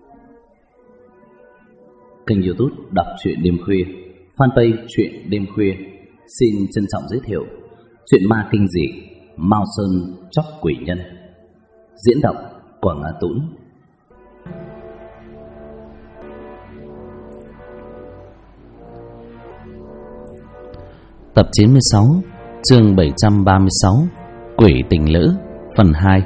Kênh YouTube Đọc truyện đêm khuya, fanpage truyện đêm khuya xin trân trọng giới thiệu truyện ma kinh dị Mao Sơn Chóc Quỷ Nhân. Diễn đọc Quảng Á Tũng. Tập 96, chương 736, Quỷ tình lữ, phần 2.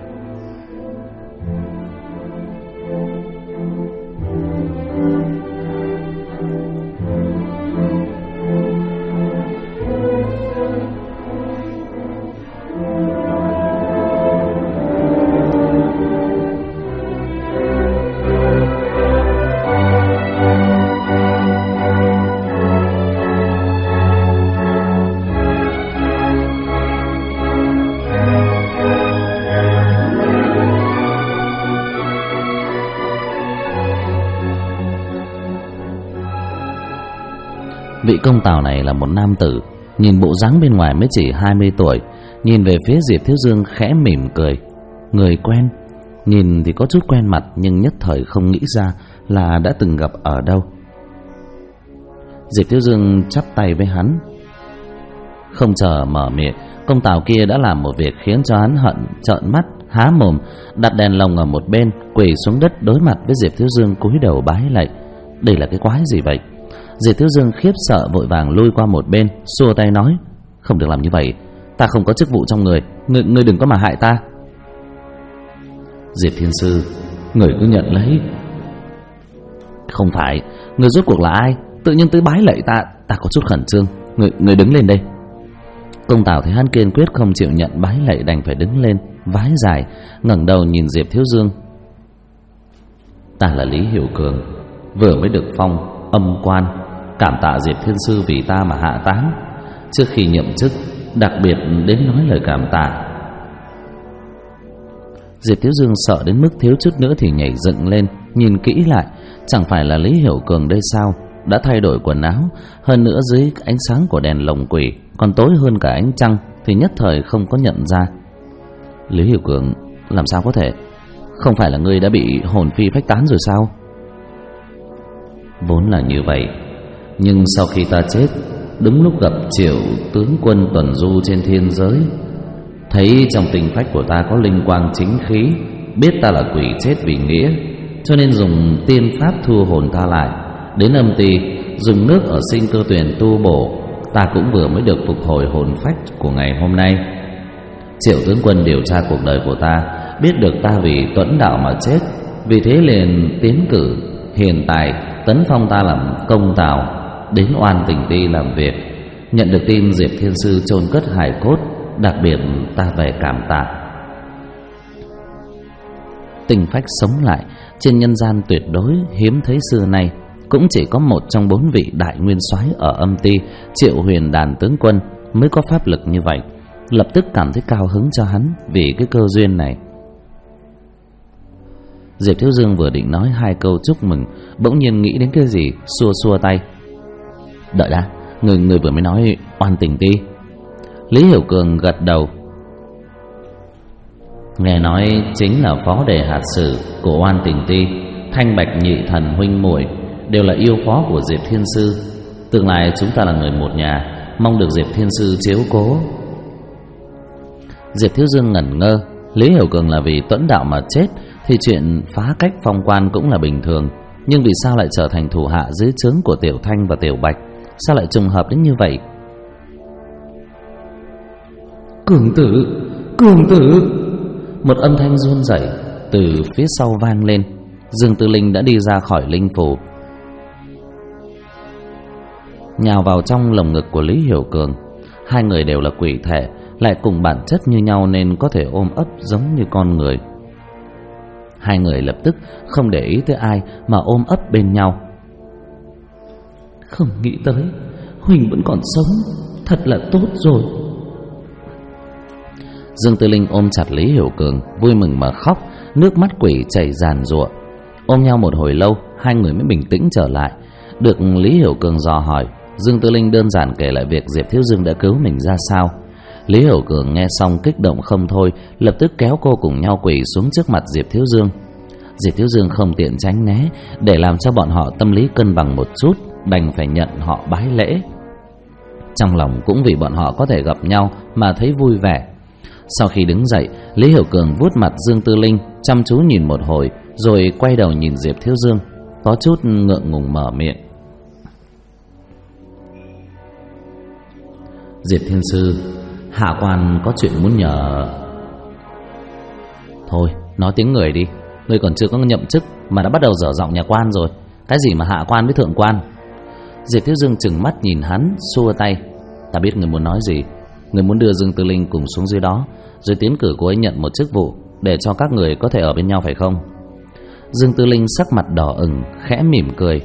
Vị công tào này là một nam tử, nhìn bộ dáng bên ngoài mới chỉ 20 tuổi, nhìn về phía Diệp Thiếu Dương khẽ mỉm cười. Người quen, nhìn thì có chút quen mặt nhưng nhất thời không nghĩ ra là đã từng gặp ở đâu. Diệp Thiếu Dương chắp tay với hắn. Không chờ mở miệng, công tào kia đã làm một việc khiến cho hắn hận trợn mắt há mồm, đặt đèn lồng ở một bên, quỳ xuống đất đối mặt với Diệp Thiếu Dương cúi đầu bái lạy. Đây là cái quái gì vậy? Diệp Thiếu Dương khiếp sợ vội vàng lui qua một bên, xua tay nói: không được làm như vậy, ta không có chức vụ trong người, ngươi đừng có mà hại ta. Diệp Thiên Sư, người cứ nhận lấy. Không phải, người rốt cuộc là ai? Tự nhiên tới bái lạy ta có chút khẩn trương. Người đứng lên đây. Công tào thấy hắn kiên quyết không chịu nhận bái lạy đành phải đứng lên, vái dài, ngẩng đầu nhìn Diệp Thiếu Dương. Ta là Lý Hiểu Cường, vừa mới được phong âm quan, cảm tạ Diệp Thiên Sư vì ta mà hạ táng. Trước khi nhậm chức, đặc biệt đến nói lời cảm tạ. Diệp Thiếu Dương sợ đến mức thiếu chút nữa thì nhảy dựng lên, nhìn kỹ lại, chẳng phải là Lý Hiểu Cường đây sao? Đã thay đổi quần áo, hơn nữa dưới ánh sáng của đèn lồng quỷ còn tối hơn cả ánh trăng, thì nhất thời không có nhận ra. Lý Hiểu Cường, làm sao có thể? Không phải là ngươi đã bị hồn phi phách tán rồi sao? Vốn là như vậy, nhưng sau khi ta chết, đúng lúc gặp Triệu tướng quân tuần du trên thiên giới, thấy trong tinh phách của ta có linh quang chính khí, biết ta là quỷ chết vì nghĩa, cho nên dùng tiên pháp thu hồn ta lại. Đến âm ty, dùng nước ở sinh cơ tuyển tu bổ, ta cũng vừa mới được phục hồi hồn phách của ngày hôm nay. Triệu tướng quân điều tra cuộc đời của ta, biết được ta vì tuẫn đạo mà chết, vì thế liền tiến cử hiền tài tấn phong ta làm công tào, đến Oan Tình Ti làm việc. Nhận được tin Diệp Thiên Sư chôn cất hài cốt, đặc biệt ta về cảm tạ. Tinh phách sống lại trên nhân gian tuyệt đối hiếm thấy xưa nay, cũng chỉ có một trong 4 vị đại nguyên soái ở âm ty, Triệu Huyền Đàn tướng quân mới có pháp lực như vậy. Lập tức cảm thấy cao hứng cho hắn vì cái cơ duyên này. Diệp Thiếu Dương vừa định nói 2 câu chúc mừng, bỗng nhiên nghĩ đến cái gì, xua tay. Đợi đã, người vừa mới nói Oan Tình Ti. Lý Hiểu Cường gật đầu. Nghe nói chính là phó đề hạt sử của Oan Tình Ti, Thanh Bạch nhị thần huynh muội đều là yêu phó của Diệp Thiên Sư. Tương lai chúng ta là người một nhà, mong được Diệp Thiên Sư chiếu cố. Diệp Thiếu Dương ngẩn ngơ. Lý Hiểu Cường là vì tuẫn đạo mà chết thì chuyện phá cách phong quan cũng là bình thường, nhưng vì sao lại trở thành thủ hạ dưới trướng của Tiểu Thanh và Tiểu Bạch? Sao lại trùng hợp đến như vậy? Cường tử! Một âm thanh run rẩy từ phía sau vang lên. Dương Tư Linh đã đi ra khỏi linh phủ, nhào vào trong lồng ngực của Lý Hiểu Cường. 2 người đều là quỷ thể, lại cùng bản chất như nhau nên có thể ôm ấp giống như con người. 2 người lập tức không để ý tới ai mà ôm ấp bên nhau. Không nghĩ tới Huỳnh vẫn còn sống, thật là tốt rồi. Dương Tư Linh ôm chặt Lý Hiểu Cường, vui mừng mà khóc, nước mắt quỷ chảy ràn rụa. Ôm nhau một hồi lâu, 2 người mới bình tĩnh trở lại. Được Lý Hiểu Cường dò hỏi, Dương Tư Linh đơn giản kể lại việc Diệp Thiếu Dương đã cứu mình ra sao. Lý Hiểu Cường nghe xong kích động không thôi, lập tức kéo cô cùng nhau quỳ xuống trước mặt Diệp Thiếu Dương. Diệp Thiếu Dương không tiện tránh né, để làm cho bọn họ tâm lý cân bằng một chút, đành phải nhận họ bái lễ. Trong lòng cũng vì bọn họ có thể gặp nhau mà thấy vui vẻ. Sau khi đứng dậy, Lý Hiểu Cường vuốt mặt Dương Tư Linh, chăm chú nhìn một hồi, rồi quay đầu nhìn Diệp Thiếu Dương, có chút ngượng ngùng mở miệng. Diệp Thiên Sư, hạ quan có chuyện muốn nhờ. Thôi, nói tiếng người đi. Ngươi còn chưa có nhậm chức mà đã bắt đầu dở giọng nhà quan rồi. Cái gì mà hạ quan với thượng quan? Diệp Thiếu Dương trừng mắt nhìn hắn, xua tay. Ta biết người muốn nói gì. Người muốn đưa Dương Tư Linh cùng xuống dưới đó, rồi tiến cử cô ấy nhận một chức vụ, để cho các người có thể ở bên nhau phải không? Dương Tư Linh sắc mặt đỏ ửng, khẽ mỉm cười.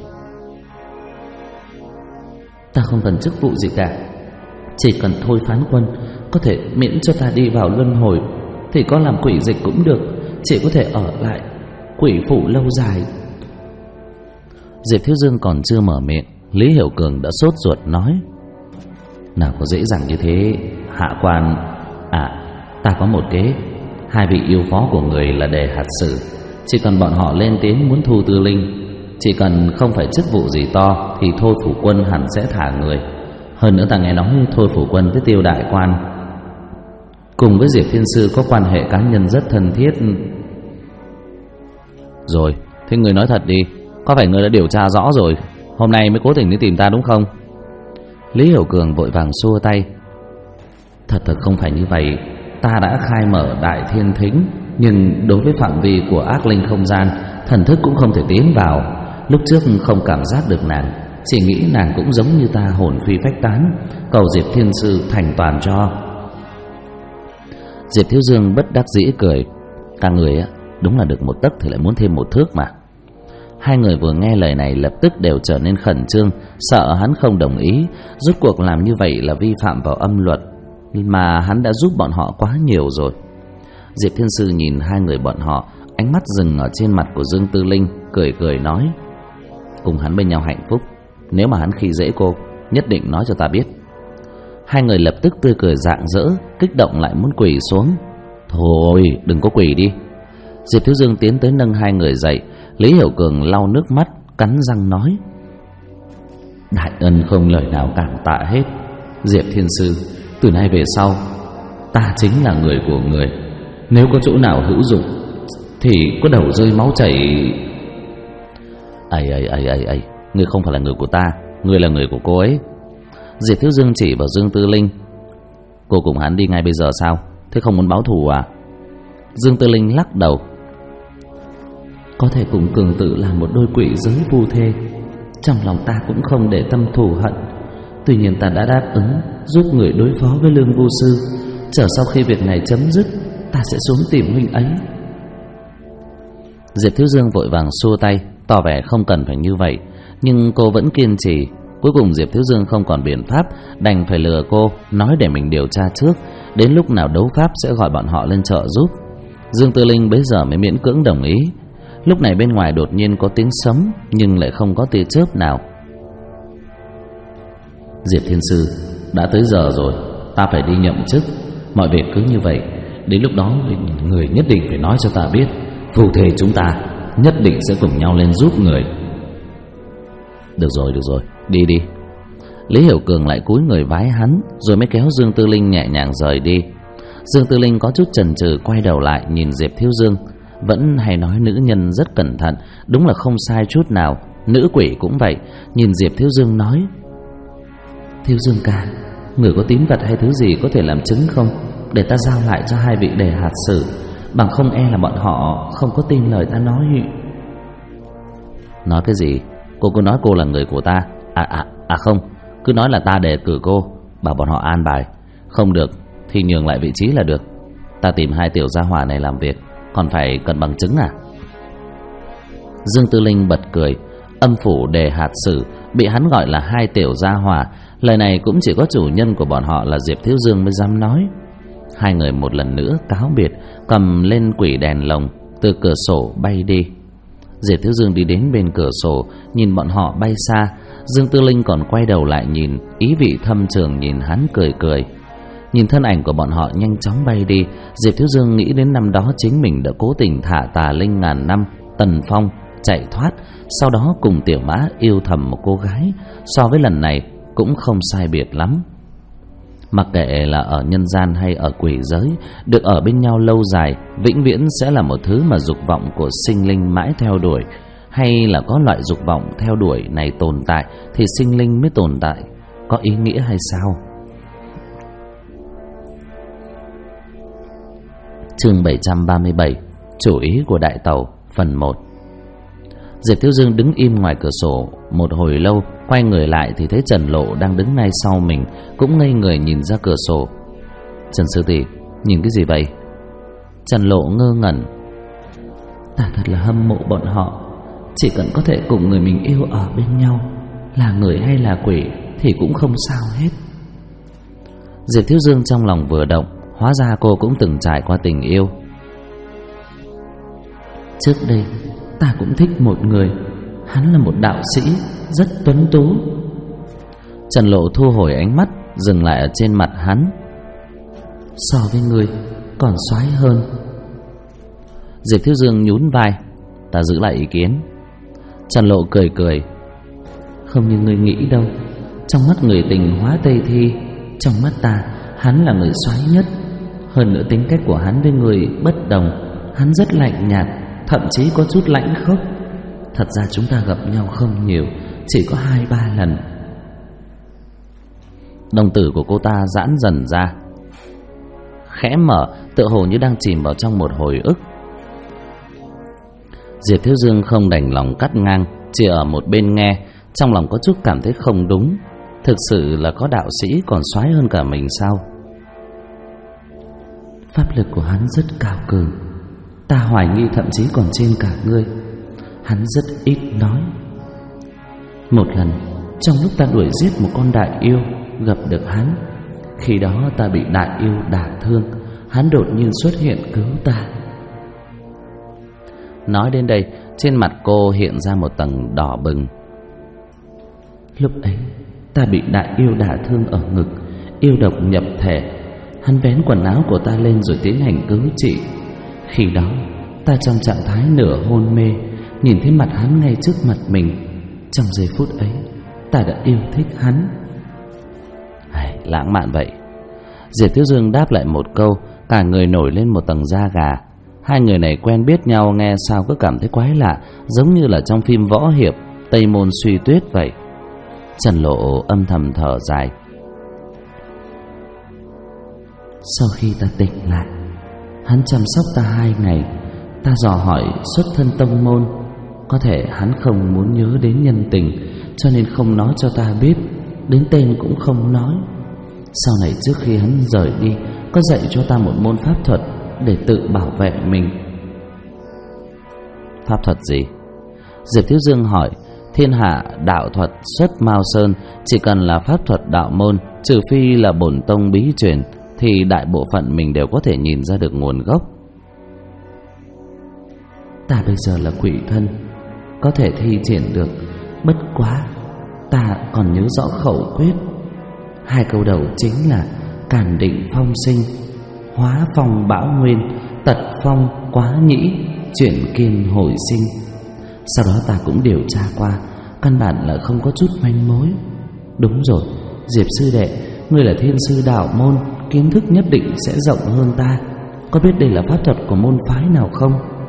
Ta không cần chức vụ gì cả, chỉ cần thôi phán quân có thể miễn cho ta đi vào luân hồi, thì có làm quỷ dịch cũng được, chỉ có thể ở lại quỷ phủ lâu dài. Diệp Thiếu Dương còn chưa mở miệng, Lý Hiểu Cường đã sốt ruột nói. Nào có dễ dàng như thế, hạ quan. Ta có một kế. Hai vị yêu phó của người là Đề Hạt Sử, chỉ cần bọn họ lên tiếng muốn thu Tư Linh, chỉ cần không phải chức vụ gì to, thì Thôi Phủ Quân hẳn sẽ thả người. Hơn nữa ta nghe nói Thôi Phủ Quân với Tiêu Đại Quan cùng với Diệp Thiên Sư có quan hệ cá nhân rất thân thiết. Rồi, thế người nói thật đi, có phải người đã điều tra rõ rồi, hôm nay mới cố tình đến tìm ta đúng không? Lý Hiểu Cường vội vàng xua tay. Thật không phải như vậy. Ta đã khai mở Đại Thiên Thính, nhưng đối với phạm vi của ác linh không gian, thần thức cũng không thể tiến vào. Lúc trước không cảm giác được nàng, chỉ nghĩ nàng cũng giống như ta hồn phi phách tán, cầu Diệp Thiên Sư thành toàn cho. Diệp Thiếu Dương bất đắc dĩ cười. Các người đúng là được một tấc thì lại muốn thêm một thước mà. Hai người vừa nghe lời này lập tức đều trở nên khẩn trương, sợ hắn không đồng ý. Rốt cuộc làm như vậy là vi phạm vào âm luật mà hắn đã giúp bọn họ quá nhiều rồi. Diệp Thiên Sư nhìn hai người bọn họ, ánh mắt dừng ở trên mặt của Dương Tư Linh, cười cười nói. Cùng hắn bên nhau hạnh phúc, nếu mà hắn khi dễ cô, nhất định nói cho ta biết. Hai người lập tức tươi cười rạng rỡ, kích động lại muốn quỳ xuống. Thôi đừng có quỳ đi. Diệp Thiếu Dương tiến tới nâng hai người dậy. Lý Hiểu Cường lau nước mắt, cắn răng nói. Đại ân không lời nào cảm tạ hết. Diệp Thiên Sư, từ nay về sau ta chính là người của người. Nếu có chỗ nào hữu dụng thì có đầu rơi máu chảy. Ây, ngươi không phải là người của ta, ngươi là người của cô ấy. Diệp Thiếu Dương chỉ vào Dương Tư Linh. Cô cùng hắn đi ngay bây giờ sao? Thế không muốn báo thù à? Dương Tư Linh lắc đầu. Có thể cùng Cường Tử làm một đôi quỷ giới vu thê, trong lòng ta cũng không để tâm thù hận. Tuy nhiên ta đã đáp ứng giúp người đối phó với Lương Vu Sư. Chờ sau khi việc này chấm dứt, ta sẽ xuống tìm huynh ấy. Diệp Thiếu Dương vội vàng xua tay, tỏ vẻ không cần phải như vậy. Nhưng cô vẫn kiên trì. Cuối cùng Diệp Thiếu Dương không còn biện pháp, đành phải lừa cô, nói để mình điều tra trước, đến lúc nào đấu pháp sẽ gọi bọn họ lên trợ giúp. Dương Tư Linh bấy giờ mới miễn cưỡng đồng ý. Lúc này bên ngoài đột nhiên có tiếng sấm, nhưng lại không có tia chớp nào. Diệp Thiên Sư, đã tới giờ rồi, ta phải đi nhậm chức. Mọi việc cứ như vậy, đến lúc đó người nhất định phải nói cho ta biết. Phù thề chúng ta nhất định sẽ cùng nhau lên giúp người. Được rồi, đi đi. Lý Hiểu Cường lại cúi người vái hắn, rồi mới kéo Dương Tư Linh nhẹ nhàng rời đi. Dương Tư Linh có chút chần chừ quay đầu lại nhìn Diệp Thiếu Dương. Vẫn hay nói nữ nhân rất cẩn thận, đúng là không sai chút nào. Nữ quỷ cũng vậy. Nhìn Diệp Thiếu Dương nói. Thiếu Dương ca, người có tín vật hay thứ gì có thể làm chứng không, để ta giao lại cho hai vị Đề Hạt Sử, bằng không e là bọn họ không có tin lời ta nói. Nói cái gì? Cô cứ nói cô là người của ta. Không, cứ nói là ta đề cử cô, bảo bọn họ an bài. Không được thì nhường lại vị trí là được. Ta tìm hai tiểu gia hỏa này làm việc, còn phải cần bằng chứng à? Dương Tư Linh bật cười. Âm phủ Đề Hạt Sử bị hắn gọi là hai tiểu gia hỏa, lời này cũng chỉ có chủ nhân của bọn họ là Diệp Thiếu Dương mới dám nói. Hai người một lần nữa cáo biệt, cầm lên quỷ đèn lồng, từ cửa sổ bay đi. Diệp Thiếu Dương đi đến bên cửa sổ, nhìn bọn họ bay xa. Dương Tư Linh còn quay đầu lại nhìn, ý vị thâm trường nhìn hắn cười cười. Nhìn thân ảnh của bọn họ nhanh chóng bay đi, Diệp Thiếu Dương nghĩ đến năm đó chính mình đã cố tình thả Tà Linh ngàn năm, Tần Phong chạy thoát, sau đó cùng Tiểu Mã yêu thầm một cô gái, so với lần này cũng không sai biệt lắm. Mặc kệ là ở nhân gian hay ở quỷ giới, được ở bên nhau lâu dài vĩnh viễn sẽ là một thứ mà dục vọng của sinh linh mãi theo đuổi, hay là có loại dục vọng theo đuổi này tồn tại thì sinh linh mới tồn tại, có ý nghĩa hay sao? Chương 737, chủ ý của đại tàu, phần 1. Diệp Thiếu Dương đứng im ngoài cửa sổ một hồi lâu, quay người lại thì thấy Trần Lộ đang đứng ngay sau mình, cũng ngây người nhìn ra cửa sổ. Trần sư tỷ, nhìn cái gì vậy? Trần Lộ ngơ ngẩn. Ta thật là hâm mộ bọn họ, chỉ cần có thể cùng người mình yêu ở bên nhau, là người hay là quỷ thì cũng không sao hết. Diệp Thiếu Dương trong lòng vừa động, hóa ra cô cũng từng trải qua tình yêu. Trước đây ta cũng thích một người, hắn là một đạo sĩ rất tuấn tú. Trần Lộ thu hồi ánh mắt, dừng lại ở trên mặt hắn. So với người còn soái hơn. Diệp Thiếu Dương nhún vai. Ta giữ lại ý kiến. Trần Lộ cười cười. Không như người nghĩ đâu, trong mắt người tình hóa Tây Thi, trong mắt ta hắn là người soái nhất. Hơn nữa tính cách của hắn với người bất đồng, hắn rất lạnh nhạt, thậm chí có chút lãnh khốc. Thật ra chúng ta gặp nhau không nhiều, chỉ có 2-3 lần. Đồng tử của cô ta giãn dần ra, khẽ mở, tựa hồ như đang chìm vào trong một hồi ức. Diệp Thiếu Dương không đành lòng cắt ngang, chỉ ở một bên nghe, trong lòng có chút cảm thấy không đúng. Thực sự là có đạo sĩ còn soái hơn cả mình sao? Pháp lực của hắn rất cao cường, ta hoài nghi thậm chí còn trên cả ngươi. Hắn rất ít nói. Một lần trong lúc ta đuổi giết một con đại yêu, gặp được hắn. Khi đó ta bị đại yêu đả thương, hắn đột nhiên xuất hiện cứu ta. Nói đến đây, trên mặt cô hiện ra một tầng đỏ bừng. Lúc ấy ta bị đại yêu đả thương ở ngực, yêu độc nhập thể. Hắn vén quần áo của ta lên rồi tiến hành cứu trị. Khi đó ta trong trạng thái nửa hôn mê, nhìn thấy mặt hắn ngay trước mặt mình. Trong giây phút ấy ta đã yêu thích hắn. Lãng mạn vậy. Diệp Thiếu Dương đáp lại một câu, cả người nổi lên một tầng da gà. Hai người này quen biết nhau, nghe sao cứ cảm thấy quái lạ, giống như là trong phim võ hiệp Tây Môn Suy Tuyết vậy. Trần Lộ âm thầm thở dài. Sau khi ta tỉnh lại, hắn chăm sóc ta 2 ngày. Ta dò hỏi xuất thân tông môn, có thể hắn không muốn nhớ đến nhân tình, cho nên không nói cho ta biết, đến tên cũng không nói. Sau này trước khi hắn rời đi, có dạy cho ta một môn pháp thuật để tự bảo vệ mình. Pháp thuật gì? Diệp Thiếu Dương hỏi. Thiên hạ đạo thuật xuất Mao Sơn, chỉ cần là pháp thuật đạo môn, trừ phi là bổn tông bí truyền, thì đại bộ phận mình đều có thể nhìn ra được nguồn gốc. Ta bây giờ là quỷ thân, có thể thi triển được, bất quá ta còn nhớ rõ khẩu quyết. 2 câu đầu chính là càn định phong sinh, hóa phong bão nguyên, tật phong quá nhĩ, chuyển kiên hồi sinh. Sau đó ta cũng điều tra qua, căn bản là không có chút manh mối. Đúng rồi, Diệp sư đệ, ngươi là thiên sư đạo môn, kiến thức nhất định sẽ rộng hơn ta. Có biết đây là pháp thuật của môn phái nào không?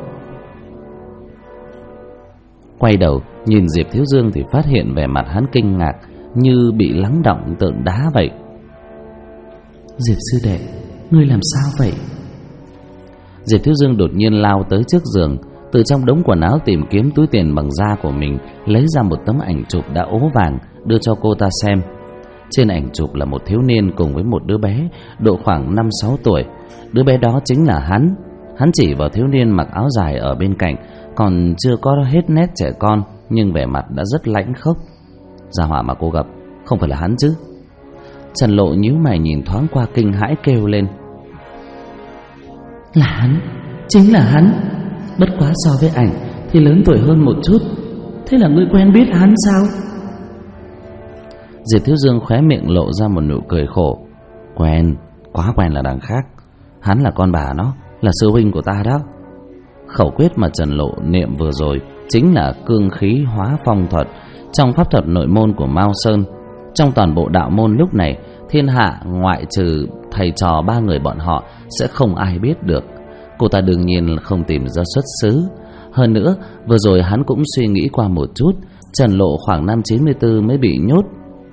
Quay đầu nhìn Diệp Thiếu Dương thì phát hiện vẻ mặt hắn kinh ngạc, như bị lắng động tượng đá vậy. Diệp sư đệ, ngươi làm sao vậy? Diệp Thiếu Dương đột nhiên lao tới trước giường, từ trong đống quần áo tìm kiếm túi tiền bằng da của mình, lấy ra một tấm ảnh chụp đã ố vàng, đưa cho cô ta xem. Trên ảnh chụp là một thiếu niên cùng với một đứa bé, độ khoảng 5-6 tuổi. Đứa bé đó chính là hắn. Hắn chỉ vào thiếu niên mặc áo dài ở bên cạnh, còn chưa có hết nét trẻ con, nhưng vẻ mặt đã rất lãnh khốc. Gia hỏa mà cô gặp không phải là hắn chứ? Trần Lộ nhíu mày nhìn thoáng qua, kinh hãi kêu lên. Là hắn, chính là hắn. Bất quá so với ảnh thì lớn tuổi hơn một chút. Thế là ngươi quen biết hắn sao? Diệp Thiếu Dương khóe miệng lộ ra một nụ cười khổ. Quen, quá quen là đằng khác. Hắn là con bà nó, là sư huynh của ta đó. Khẩu quyết mà Trần Lộ niệm vừa rồi chính là cương khí hóa phong thuật trong pháp thuật nội môn của Mao Sơn. Trong toàn bộ đạo môn lúc này, thiên hạ ngoại trừ thầy trò 3 người bọn họ sẽ không ai biết được. Cô ta đương nhiên không tìm ra xuất xứ. Hơn nữa, vừa rồi hắn cũng suy nghĩ qua một chút, Trần Lộ khoảng năm 94 mới bị nhốt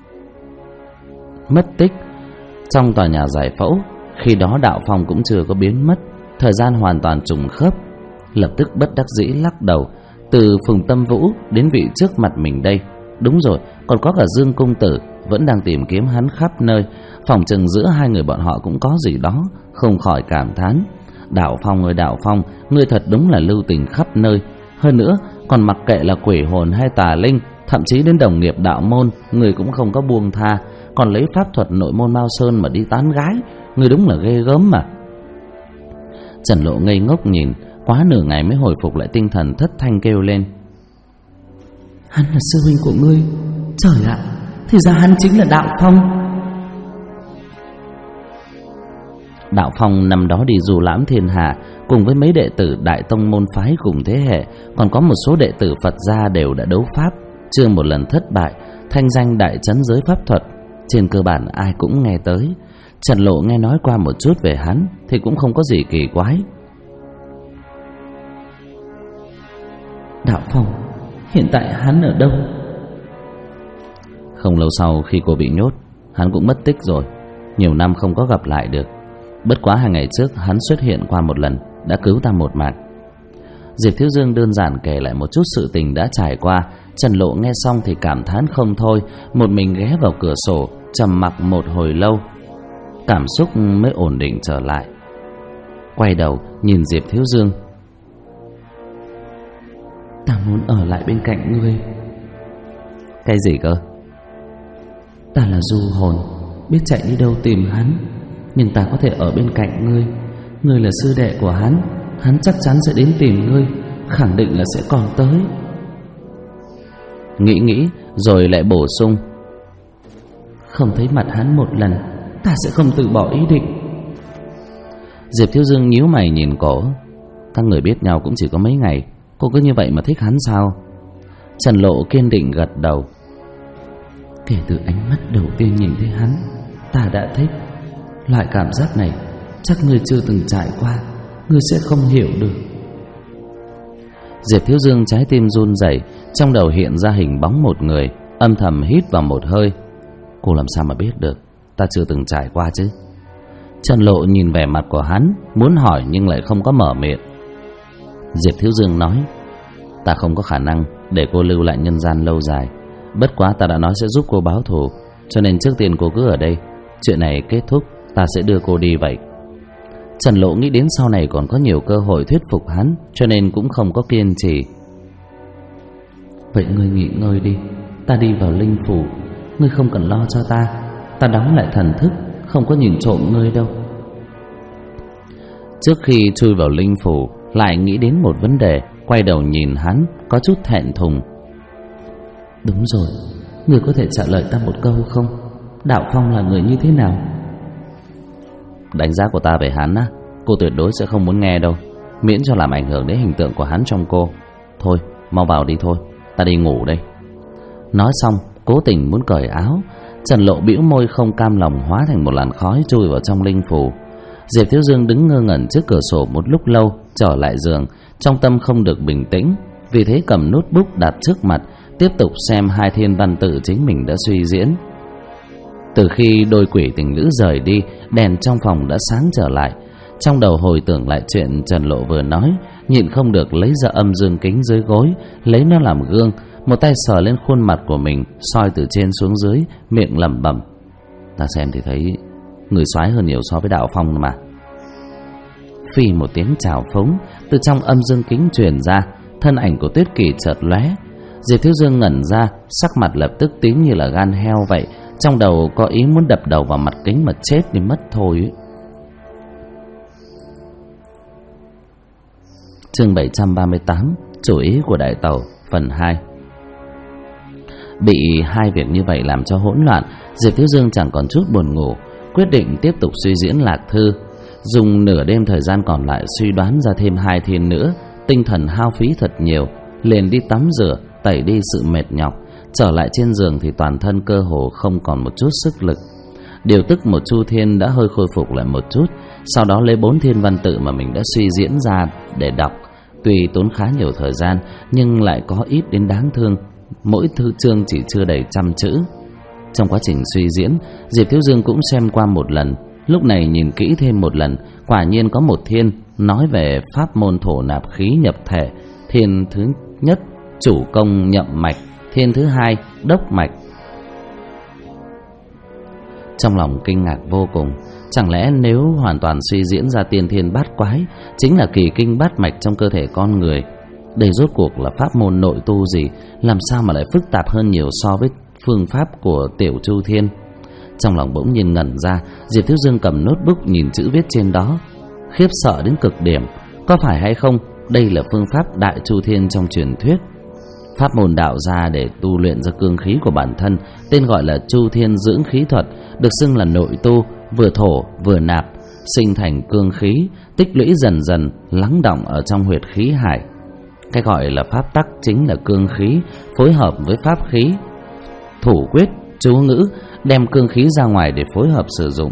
mất tích trong tòa nhà giải phẫu. Khi đó đạo phong cũng chưa có biến mất, thời gian hoàn toàn trùng khớp. Lập tức bất đắc dĩ lắc đầu. Từ Phùng Tâm Vũ đến vị trước mặt mình đây, đúng rồi, còn có cả Dương Công Tử vẫn đang tìm kiếm hắn khắp nơi. Phòng chừng giữa hai người bọn họ cũng có gì đó. Không khỏi cảm thán: Đạo Phong ơi Đạo Phong, ngươi thật đúng là lưu tình khắp nơi. Hơn nữa còn mặc kệ là quỷ hồn hay tà linh, thậm chí đến đồng nghiệp đạo môn ngươi cũng không có buông tha, còn lấy pháp thuật nội môn Mao Sơn mà đi tán gái. Ngươi đúng là ghê gớm mà. Trần Lộ ngây ngốc nhìn, quá nửa ngày mới hồi phục lại tinh thần, thất thanh kêu lên: Hắn là sư huynh của ngươi. Trời ạ, thì ra hắn chính là Đạo Phong. Đạo Phong năm đó đi du lãm thiên hạ, cùng với mấy đệ tử đại tông môn phái cùng thế hệ, còn có một số đệ tử Phật gia đều đã đấu pháp, chưa một lần thất bại, thanh danh đại chấn giới pháp thuật, trên cơ bản ai cũng nghe tới. Trần Lộ nghe nói qua một chút về hắn thì cũng không có gì kỳ quái. Đạo Phong, hiện tại hắn ở đâu? Không lâu sau khi cô bị nhốt, hắn cũng mất tích rồi, nhiều năm không có gặp lại được. Bất quá 2 ngày trước hắn xuất hiện qua một lần, đã cứu ta một mạng. Diệp Thiếu Dương đơn giản kể lại một chút sự tình đã trải qua. Trần Lộ nghe xong thì cảm thán không thôi, một mình ghé vào cửa sổ trầm mặc một hồi lâu, cảm xúc mới ổn định trở lại. Quay đầu nhìn Diệp Thiếu Dương: Ta muốn ở lại bên cạnh ngươi. Cái gì cơ? Ta là du hồn, biết chạy đi đâu tìm hắn, nhưng ta có thể ở bên cạnh ngươi. Ngươi là sư đệ của hắn, hắn chắc chắn sẽ đến tìm ngươi, khẳng định là sẽ còn tới. Nghĩ rồi lại bổ sung: Không thấy mặt hắn một lần, ta sẽ không từ bỏ ý định. Diệp Thiếu Dương nhíu mày nhìn cổ: Các người biết nhau cũng chỉ có mấy ngày, cô cứ như vậy mà thích hắn sao? Trần Lộ kiên định gật đầu: Kể từ ánh mắt đầu tiên nhìn thấy hắn, ta đã thích. Loại cảm giác này chắc ngươi chưa từng trải qua, ngươi sẽ không hiểu được. Diệp Thiếu Dương trái tim run rẩy, trong đầu hiện ra hình bóng một người, âm thầm hít vào một hơi. Cô làm sao mà biết được ta chưa từng trải qua chứ? Trần Lộ nhìn vẻ mặt của hắn, muốn hỏi nhưng lại không có mở miệng. Diệp Thiếu Dương nói: Ta không có khả năng để cô lưu lại nhân gian lâu dài. Bất quá ta đã nói sẽ giúp cô báo thù, cho nên trước tiên cô cứ ở đây. Chuyện này kết thúc, ta sẽ đưa cô đi vậy. Trần Lộ nghĩ đến sau này còn có nhiều cơ hội thuyết phục hắn, cho nên cũng không có kiên trì. Vậy ngươi nghỉ ngơi đi, ta đi vào linh phủ. Ngươi không cần lo cho ta, ta đóng lại thần thức, không có nhìn trộm ngươi đâu. Trước khi chui vào linh phủ, lại nghĩ đến một vấn đề, quay đầu nhìn hắn, có chút thẹn thùng. Đúng rồi, ngươi có thể trả lời ta một câu không? Đạo Phong là người như thế nào? Đánh giá của ta về hắn á, cô tuyệt đối sẽ không muốn nghe đâu, miễn cho làm ảnh hưởng đến hình tượng của hắn trong cô. Thôi, mau vào đi thôi, ta đi ngủ đây. Nói xong, cố tình muốn cởi áo. Trần Lộ bĩu môi không cam lòng, hóa thành một làn khói chui vào trong linh phủ. Diệp Thiếu Dương đứng ngơ ngẩn trước cửa sổ một lúc lâu, trở lại giường, trong tâm không được bình tĩnh, vì thế cầm notebook đặt trước mặt, tiếp tục xem 2 thiên văn tự chính mình đã suy diễn. Từ khi đôi quỷ tình lữ rời đi, đèn trong phòng đã sáng trở lại. Trong đầu hồi tưởng lại chuyện Trần Lộ vừa nói, nhịn không được lấy ra âm dương kính dưới gối, lấy nó làm gương, một tay sờ lên khuôn mặt của mình, soi từ trên xuống dưới, miệng lẩm bẩm: Ta xem thì thấy người soái hơn nhiều so với Đạo Phong mà. Phi một tiếng chào phúng từ trong âm dương kính truyền ra, thân ảnh của Tuyết Kỳ chợt lóe. Diệp Thiếu Dương ngẩn ra, sắc mặt lập tức tím như là gan heo vậy, trong đầu có ý muốn đập đầu vào mặt kính mà chết đi mất thôi. Chương 738, chủ ý của đại tàu, phần 2. Bị 2 việc như vậy làm cho hỗn loạn, Diệp Thiếu Dương chẳng còn chút buồn ngủ, quyết định tiếp tục suy diễn lạc thư, dùng nửa đêm thời gian còn lại suy đoán ra thêm 2 thiên nữa, tinh thần hao phí thật nhiều, liền đi tắm rửa tẩy đi sự mệt nhọc. Trở lại trên giường thì toàn thân cơ hồ không còn một chút sức lực. Điều tức một chu thiên đã hơi khôi phục lại một chút. Sau đó lấy 4 thiên văn tự mà mình đã suy diễn ra để đọc. Tuy tốn khá nhiều thời gian nhưng lại có ít đến đáng thương, mỗi thư chương chỉ chưa đầy 100 chữ. Trong quá trình suy diễn, Diệp Thiếu Dương cũng xem qua một lần. Lúc này nhìn kỹ thêm một lần, quả nhiên có một thiên nói về pháp môn thổ nạp khí nhập thể. Thiên thứ nhất chủ công nhậm mạch, thiên thứ hai đốc mạch. Trong lòng kinh ngạc vô cùng. Chẳng lẽ nếu hoàn toàn suy diễn ra tiên thiên bát quái chính là kỳ kinh bát mạch trong cơ thể con người? Đây rốt cuộc là pháp môn nội tu gì, làm sao mà lại phức tạp hơn nhiều so với phương pháp của Tiểu Chu Thiên? Trong lòng bỗng nhiên ngẩn ra. Diệp Thiếu Dương cầm notebook nhìn chữ viết trên đó, khiếp sợ đến cực điểm. Có phải hay không đây là phương pháp Đại Chu Thiên trong truyền thuyết? Pháp môn đạo gia để tu luyện ra cương khí của bản thân, tên gọi là Chu Thiên dưỡng khí thuật, được xưng là nội tu, vừa thổ vừa nạp, sinh thành cương khí, tích lũy dần dần lắng đọng ở trong huyệt khí hải. Cái gọi là pháp tắc chính là cương khí phối hợp với pháp khí, thủ quyết, chú ngữ, đem cương khí ra ngoài để phối hợp sử dụng.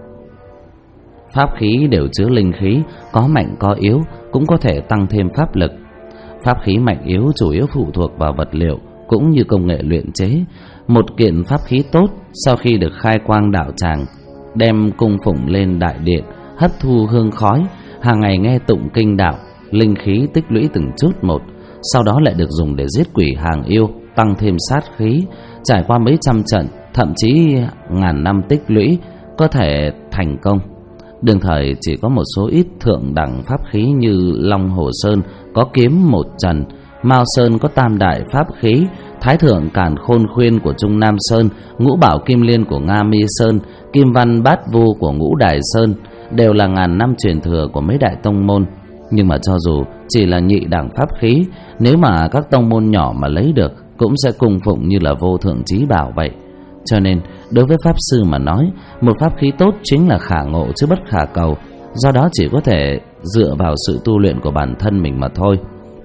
Pháp khí đều chứa linh khí, có mạnh có yếu, cũng có thể tăng thêm pháp lực. Pháp khí mạnh yếu chủ yếu phụ thuộc vào vật liệu cũng như công nghệ luyện chế. Một kiện pháp khí tốt sau khi được khai quang đạo tràng, đem cung phụng lên đại điện, hấp thu hương khói, hàng ngày nghe tụng kinh đạo, linh khí tích lũy từng chút một, sau đó lại được dùng để giết quỷ hàng yêu, tăng thêm sát khí. Trải qua mấy trăm trận, thậm chí ngàn năm tích lũy, có thể thành công. Đương thời chỉ có một số ít thượng đẳng pháp khí như Long Hồ Sơn có kiếm một trần, Mao Sơn có tam đại pháp khí, Thái Thượng Càn Khôn Khuyên của Trung Nam Sơn, Ngũ Bảo Kim Liên của Nga Mi Sơn, Kim Văn Bát Vu của Ngũ Đài Sơn, đều là ngàn năm truyền thừa của mấy đại tông môn. Nhưng mà cho dù chỉ là nhị đẳng pháp khí, nếu mà các tông môn nhỏ mà lấy được cũng sẽ cung phụng như là vô thượng chí bảo vậy. Cho nên đối với pháp sư mà nói, một pháp khí tốt chính là khả ngộ chứ bất khả cầu, do đó chỉ có thể dựa vào sự tu luyện của bản thân mình mà thôi.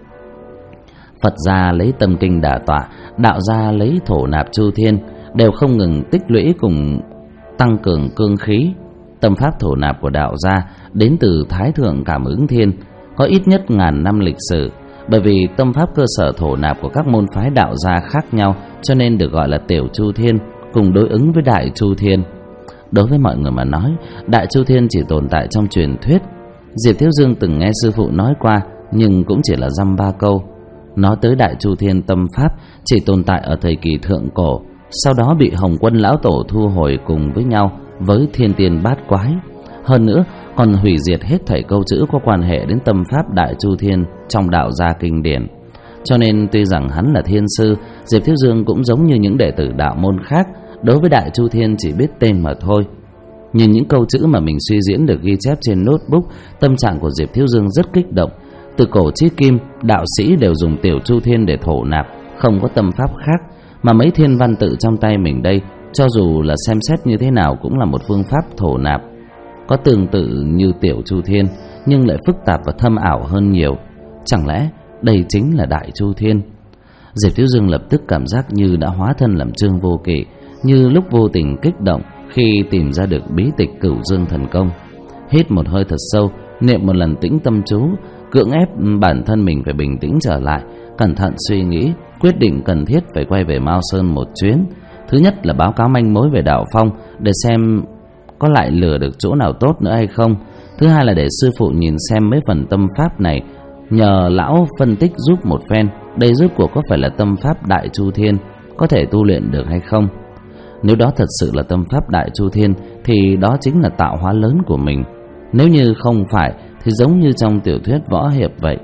Phật gia lấy tâm kinh đả tọa, đạo gia lấy thổ nạp chu thiên, đều không ngừng tích lũy cùng tăng cường cương khí. Tâm pháp thổ nạp của đạo gia đến từ Thái Thượng Cảm Ứng Thiên, có ít nhất ngàn năm lịch sử. Bởi vì tâm pháp cơ sở thổ nạp của các môn phái đạo gia khác nhau, cho nên được gọi là Tiểu Chu Thiên, cùng đối ứng với Đại Chu Thiên. Đối với mọi người mà nói, Đại Chu Thiên chỉ tồn tại trong truyền thuyết. Diệp Thiếu Dương từng nghe sư phụ nói qua, nhưng cũng chỉ là dăm ba câu. Nói tới Đại Chu Thiên tâm pháp chỉ tồn tại ở thời kỳ thượng cổ, sau đó bị Hồng Quân lão tổ thu hồi cùng với nhau với thiên tiên bát quái. Hơn nữa còn hủy diệt hết thảy câu chữ có quan hệ đến tâm pháp Đại Chu Thiên trong đạo gia kinh điển. Cho nên tuy rằng hắn là thiên sư, Diệp Thiếu Dương cũng giống như những đệ tử đạo môn khác, đối với Đại Chu Thiên chỉ biết tên mà thôi. Nhìn những câu chữ mà mình suy diễn được ghi chép trên notebook, tâm trạng của Diệp Thiếu Dương rất kích động. Từ cổ chí kim, đạo sĩ đều dùng Tiểu Chu Thiên để thổ nạp, không có tâm pháp khác. Mà mấy thiên văn tự trong tay mình đây, cho dù là xem xét như thế nào cũng là một phương pháp thổ nạp, có tương tự như Tiểu Chu Thiên, nhưng lại phức tạp và thâm ảo hơn nhiều. Chẳng lẽ đây chính là Đại Chu Thiên? Diệp Thiếu Dương lập tức cảm giác như đã hóa thân làm Trương Vô Kỵ, như lúc vô tình kích động khi tìm ra được bí tịch Cửu Dương thần công. Hít một hơi thật sâu, niệm một lần tĩnh tâm chú, cưỡng ép bản thân mình phải bình tĩnh trở lại, cẩn thận suy nghĩ, quyết định cần thiết phải quay về Mao Sơn một chuyến. Thứ nhất là báo cáo manh mối về đạo phong để xem có lại lừa được chỗ nào tốt nữa hay không. Thứ hai là để sư phụ nhìn xem mấy phần tâm pháp này, nhờ lão phân tích giúp một phen, đây rốt cuộc có phải là tâm pháp Đại Chu Thiên, có thể tu luyện được hay không. Nếu đó thật sự là tâm pháp Đại Chu Thiên thì đó chính là tạo hóa lớn của mình. Nếu như không phải thì giống như trong tiểu thuyết võ hiệp vậy,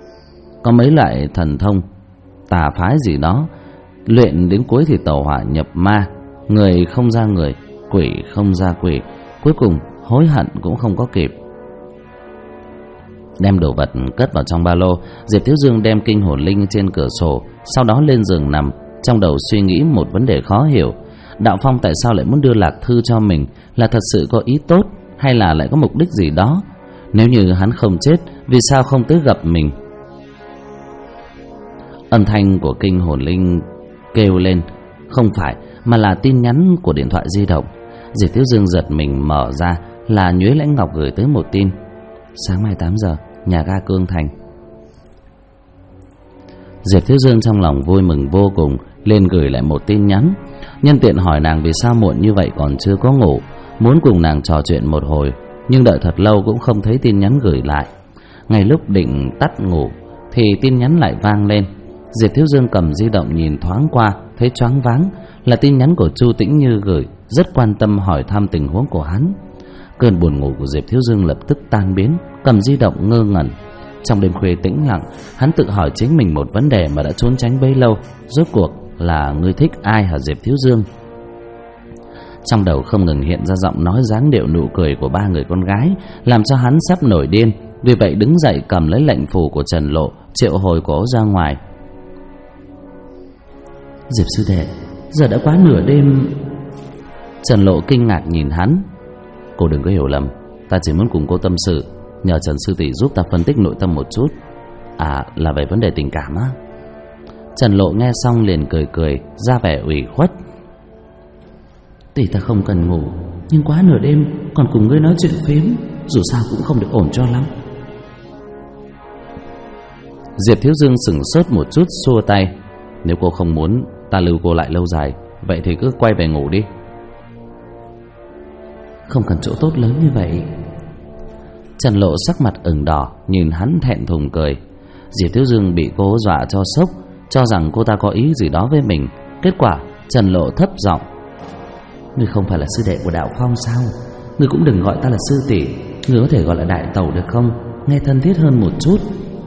có mấy loại thần thông tà phái gì đó, luyện đến cuối thì tẩu hỏa nhập ma, người không ra người, quỷ không ra quỷ, cuối cùng hối hận cũng không có kịp. Đem đồ vật cất vào trong ba lô, Diệp Thiếu Dương đem kinh hồn linh trên cửa sổ, sau đó lên giường nằm, trong đầu suy nghĩ một vấn đề khó hiểu. Đạo Phong tại sao lại muốn đưa lạc thư cho mình? Là thật sự có ý tốt hay là lại có mục đích gì đó? Nếu như hắn không chết, vì sao không tới gặp mình? Âm thanh của kinh hồn linh kêu lên không phải, mà là tin nhắn của điện thoại di động. Diệp Thiếu Dương giật mình mở ra, là Nhuế Lãnh Ngọc gửi tới một tin: sáng mai 8 giờ, nhà ga Cương Thành. Diệp Thiếu Dương trong lòng vui mừng vô cùng, lên gửi lại một tin nhắn, nhân tiện hỏi nàng vì sao muộn như vậy còn chưa có ngủ, muốn cùng nàng trò chuyện một hồi, nhưng đợi thật lâu cũng không thấy tin nhắn gửi lại. Ngay lúc định tắt ngủ thì tin nhắn lại vang lên. Diệp Thiếu Dương cầm di động nhìn thoáng qua, thấy choáng váng, là tin nhắn của Chu Tĩnh Như gửi, rất quan tâm hỏi thăm tình huống của hắn. Cơn buồn ngủ của Diệp Thiếu Dương lập tức tan biến, cầm di động ngơ ngẩn. Trong đêm khuya tĩnh lặng, hắn tự hỏi chính mình một vấn đề mà đã trốn tránh bấy lâu: rốt cuộc là ngươi thích ai hả Diệp Thiếu Dương? Trong đầu không ngừng hiện ra giọng nói, dáng điệu, nụ cười của ba người con gái, làm cho hắn sắp nổi điên. Vì vậy đứng dậy cầm lấy lệnh phù của Trần Lộ, triệu hồi cổ ra ngoài. Diệp sư đệ, giờ đã quá nửa đêm. Trần Lộ kinh ngạc nhìn hắn. Cô đừng có hiểu lầm, ta chỉ muốn cùng cô tâm sự, nhờ Trần sư tỷ giúp ta phân tích nội tâm một chút. À, là về vấn đề tình cảm á? Trần Lộ nghe xong liền cười cười, ra vẻ ủy khuất. Tỷ ta không cần ngủ, nhưng quá nửa đêm còn cùng ngươi nói chuyện phiếm, dù sao cũng không được ổn cho lắm. Diệp Thiếu Dương sững sốt một chút, xua tay. Nếu cô không muốn ta lưu cô lại lâu dài, vậy thì cứ quay về ngủ đi. Không cần chỗ tốt lớn như vậy. Trần Lộ sắc mặt ửng đỏ, nhìn hắn thẹn thùng cười. Diệp Thiếu Dương bị cô dọa cho sốc, cho rằng cô ta có ý gì đó với mình. Kết quả Trần Lộ thấp giọng: ngươi không phải là sư đệ của Đạo Phong sao? Ngươi cũng đừng gọi ta là sư tỷ, ngươi có thể gọi là đại tẩu được không? Nghe thân thiết hơn một chút.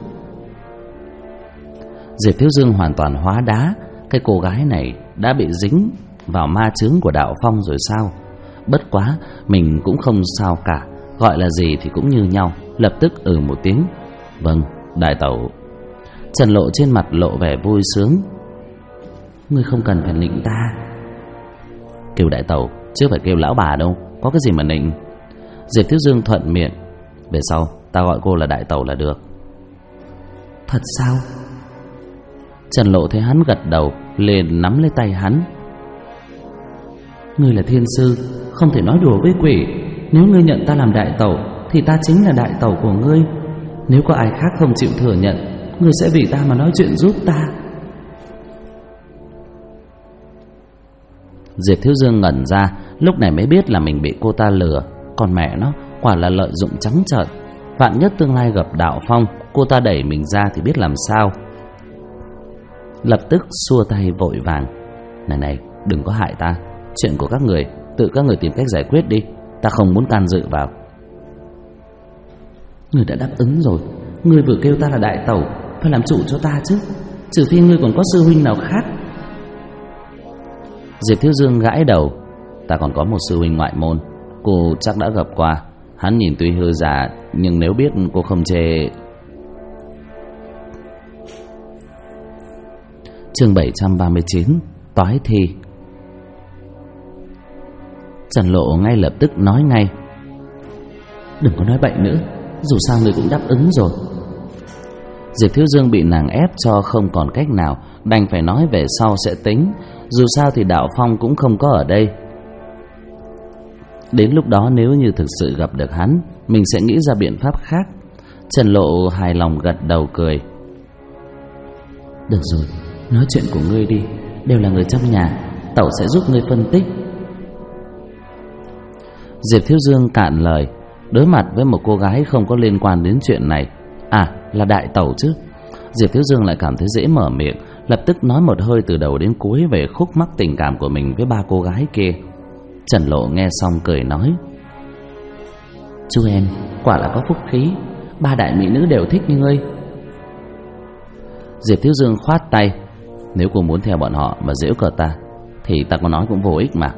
Diệp Thiếu Dương hoàn toàn hóa đá. Cái cô gái này đã bị dính vào ma chướng của Đạo Phong rồi sao? Bất quá mình cũng không sao cả, gọi là gì thì cũng như nhau, lập tức một tiếng. Vâng, đại tẩu. Trần Lộ trên mặt lộ vẻ vui sướng. Ngươi không cần phải nịnh ta. Kêu đại tẩu chứ phải kêu lão bà đâu, có cái gì mà nịnh. Diệp Thiếu Dương thuận miệng. Về sau ta gọi cô là đại tẩu là được. Thật sao? Trần Lộ thấy hắn gật đầu, liền nắm lấy tay hắn. Ngươi là thiên sư, không thể nói đùa với quỷ. Nếu ngươi nhận ta làm đại tẩu thì ta chính là đại tẩu của ngươi. Nếu có ai khác không chịu thừa nhận, ngươi sẽ vì ta mà nói chuyện giúp ta. Diệp Thiếu Dương ngẩn ra, lúc này mới biết là mình bị cô ta lừa. Còn mẹ nó, quả là lợi dụng trắng trợn. Vạn nhất tương lai gặp Đạo Phong, cô ta đẩy mình ra thì biết làm sao. Lập tức xua tay vội vàng. Này, đừng có hại ta. Chuyện của các người, tự các người tìm cách giải quyết đi, ta không muốn can dự vào. Ngươi đã đáp ứng rồi. Ngươi vừa kêu ta là đại tẩu, phải làm chủ cho ta chứ. Trừ phi ngươi còn có sư huynh nào khác. Diệp Thiếu Dương gãi đầu. Ta còn có một sư huynh ngoại môn, cô chắc đã gặp qua. Hắn nhìn tuy hơi già, nhưng nếu biết cô không chê. Chương 739, toái thi. Trần Lộ ngay lập tức nói ngay. Đừng có nói bậy nữa, dù sao người cũng đáp ứng rồi. Diệp Thiếu Dương bị nàng ép cho không còn cách nào, đành phải nói về sau sẽ tính. Dù sao thì Đạo Phong cũng không có ở đây. Đến lúc đó nếu như thực sự gặp được hắn, mình sẽ nghĩ ra biện pháp khác. Trần Lộ hài lòng gật đầu cười. Được rồi, nói chuyện của ngươi đi, đều là người trong nhà, tẩu sẽ giúp ngươi phân tích. Diệp Thiếu Dương cạn lời. Đối mặt với một cô gái không có liên quan đến chuyện này, là đại tẩu chứ, Diệp Thiếu Dương lại cảm thấy dễ mở miệng, lập tức nói một hơi từ đầu đến cuối về khúc mắc tình cảm của mình với ba cô gái kia. Trần Lộ nghe xong cười nói. Chú em quả là có phúc khí, ba đại mỹ nữ đều thích như ngươi. Diệp Thiếu Dương khoát tay. Nếu cô muốn theo bọn họ mà giễu cợt ta thì ta có nói cũng vô ích mà.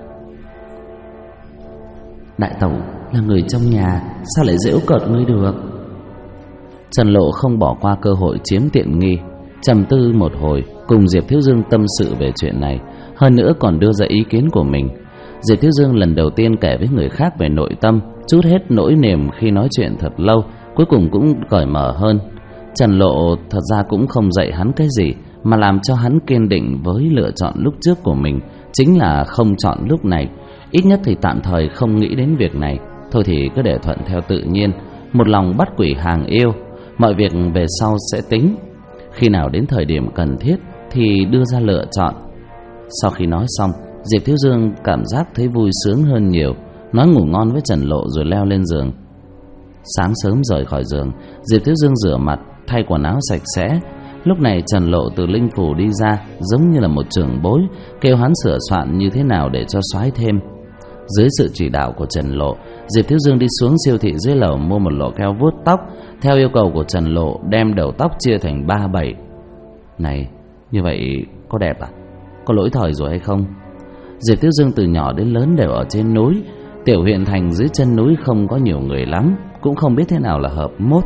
Đại tẩu là người trong nhà, sao lại giễu cợt ngươi được? Trần Lộ không bỏ qua cơ hội chiếm tiện nghi, trầm tư một hồi, cùng Diệp Thiếu Dương tâm sự về chuyện này, hơn nữa còn đưa ra ý kiến của mình. Diệp Thiếu Dương lần đầu tiên kể với người khác về nội tâm, trút hết nỗi niềm khi nói chuyện thật lâu, cuối cùng cũng cởi mở hơn. Trần Lộ thật ra cũng không dạy hắn cái gì, mà làm cho hắn kiên định với lựa chọn lúc trước của mình chính là không chọn lúc này. Ít nhất thì tạm thời không nghĩ đến việc này. Thôi thì cứ để thuận theo tự nhiên, một lòng bắt quỷ hàng yêu. Mọi việc về sau sẽ tính, khi nào đến thời điểm cần thiết thì đưa ra lựa chọn. Sau khi nói xong, Diệp Thiếu Dương cảm giác thấy vui sướng hơn nhiều, nói ngủ ngon với Trần Lộ rồi leo lên giường. Sáng sớm rời khỏi giường, Diệp Thiếu Dương rửa mặt, thay quần áo sạch sẽ. Lúc này Trần Lộ từ linh phủ đi ra, giống như là một trưởng bối, kêu hắn sửa soạn như thế nào để cho soái thêm. Dưới sự chỉ đạo của Trần Lộ, Diệp Thiếu Dương đi xuống siêu thị dưới lầu mua một lọ keo vuốt tóc. Theo yêu cầu của Trần Lộ, đem đầu tóc chia thành 3/7. Này, như vậy có đẹp à? Có lỗi thời rồi hay không? Diệp Thiếu Dương từ nhỏ đến lớn đều ở trên núi. Tiểu huyện thành dưới chân núi không có nhiều người lắm, cũng không biết thế nào là hợp mốt.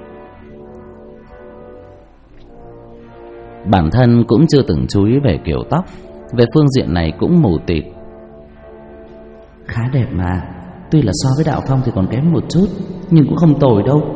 Bản thân cũng chưa từng chú ý về kiểu tóc, về phương diện này cũng mù tịt. Khá đẹp mà, tuy là so với Đạo Phong thì còn kém một chút, nhưng cũng không tồi đâu.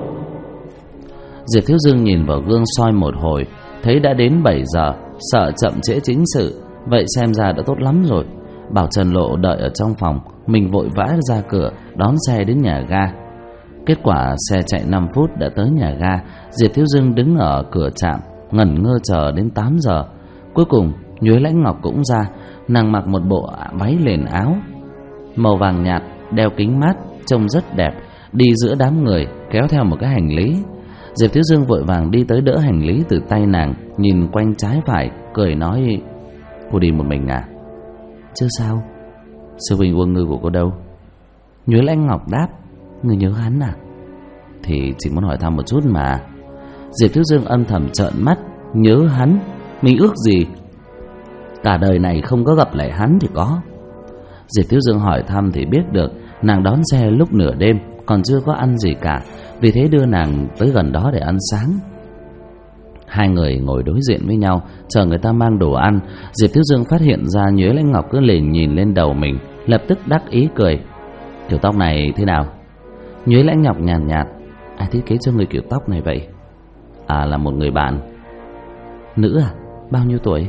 Diệp Thiếu Dương nhìn vào gương soi một hồi, thấy đã đến 7 giờ, sợ chậm trễ chính sự, vậy xem ra đã tốt lắm rồi. Bảo Trần Lộ đợi ở trong phòng, mình vội vã ra cửa đón xe đến nhà ga. Kết quả xe chạy 5 phút đã tới nhà ga. Diệp Thiếu Dương đứng ở cửa trạm ngẩn ngơ chờ đến 8 giờ. Cuối cùng Nhuế Lãnh Ngọc cũng ra. Nàng mặc một bộ váy liền áo màu vàng nhạt, đeo kính mát, trông rất đẹp, đi giữa đám người kéo theo một cái hành lý. Diệp Thiếu Dương vội vàng đi tới đỡ hành lý từ tay nàng, nhìn quanh trái phải, cười nói: Cô đi một mình à? Chứ sao. Sư huynh Uông Ngư của cô đâu? Nhuế Lãnh Ngọc đáp: Người nhớ hắn à? Thì chỉ muốn hỏi thăm một chút mà. Diệp Thiếu Dương âm thầm trợn mắt. Nhớ hắn? Mình ước gì cả đời này không có gặp lại hắn thì có. Diệp Thiếu Dương hỏi thăm thì biết được nàng đón xe lúc nửa đêm, còn chưa có ăn gì cả, vì thế đưa nàng tới gần đó để ăn sáng. Hai người ngồi đối diện với nhau, chờ người ta mang đồ ăn. Diệp Thiếu Dương phát hiện ra Nhuế Lãnh Ngọc cứ lềnh nhìn lên đầu mình, lập tức đắc ý cười: Kiểu tóc này thế nào? Nhuế Lãnh Ngọc nhàn nhạt: Ai thiết kế cho người kiểu tóc này vậy? À, là một người bạn. Nữ à? Bao nhiêu tuổi?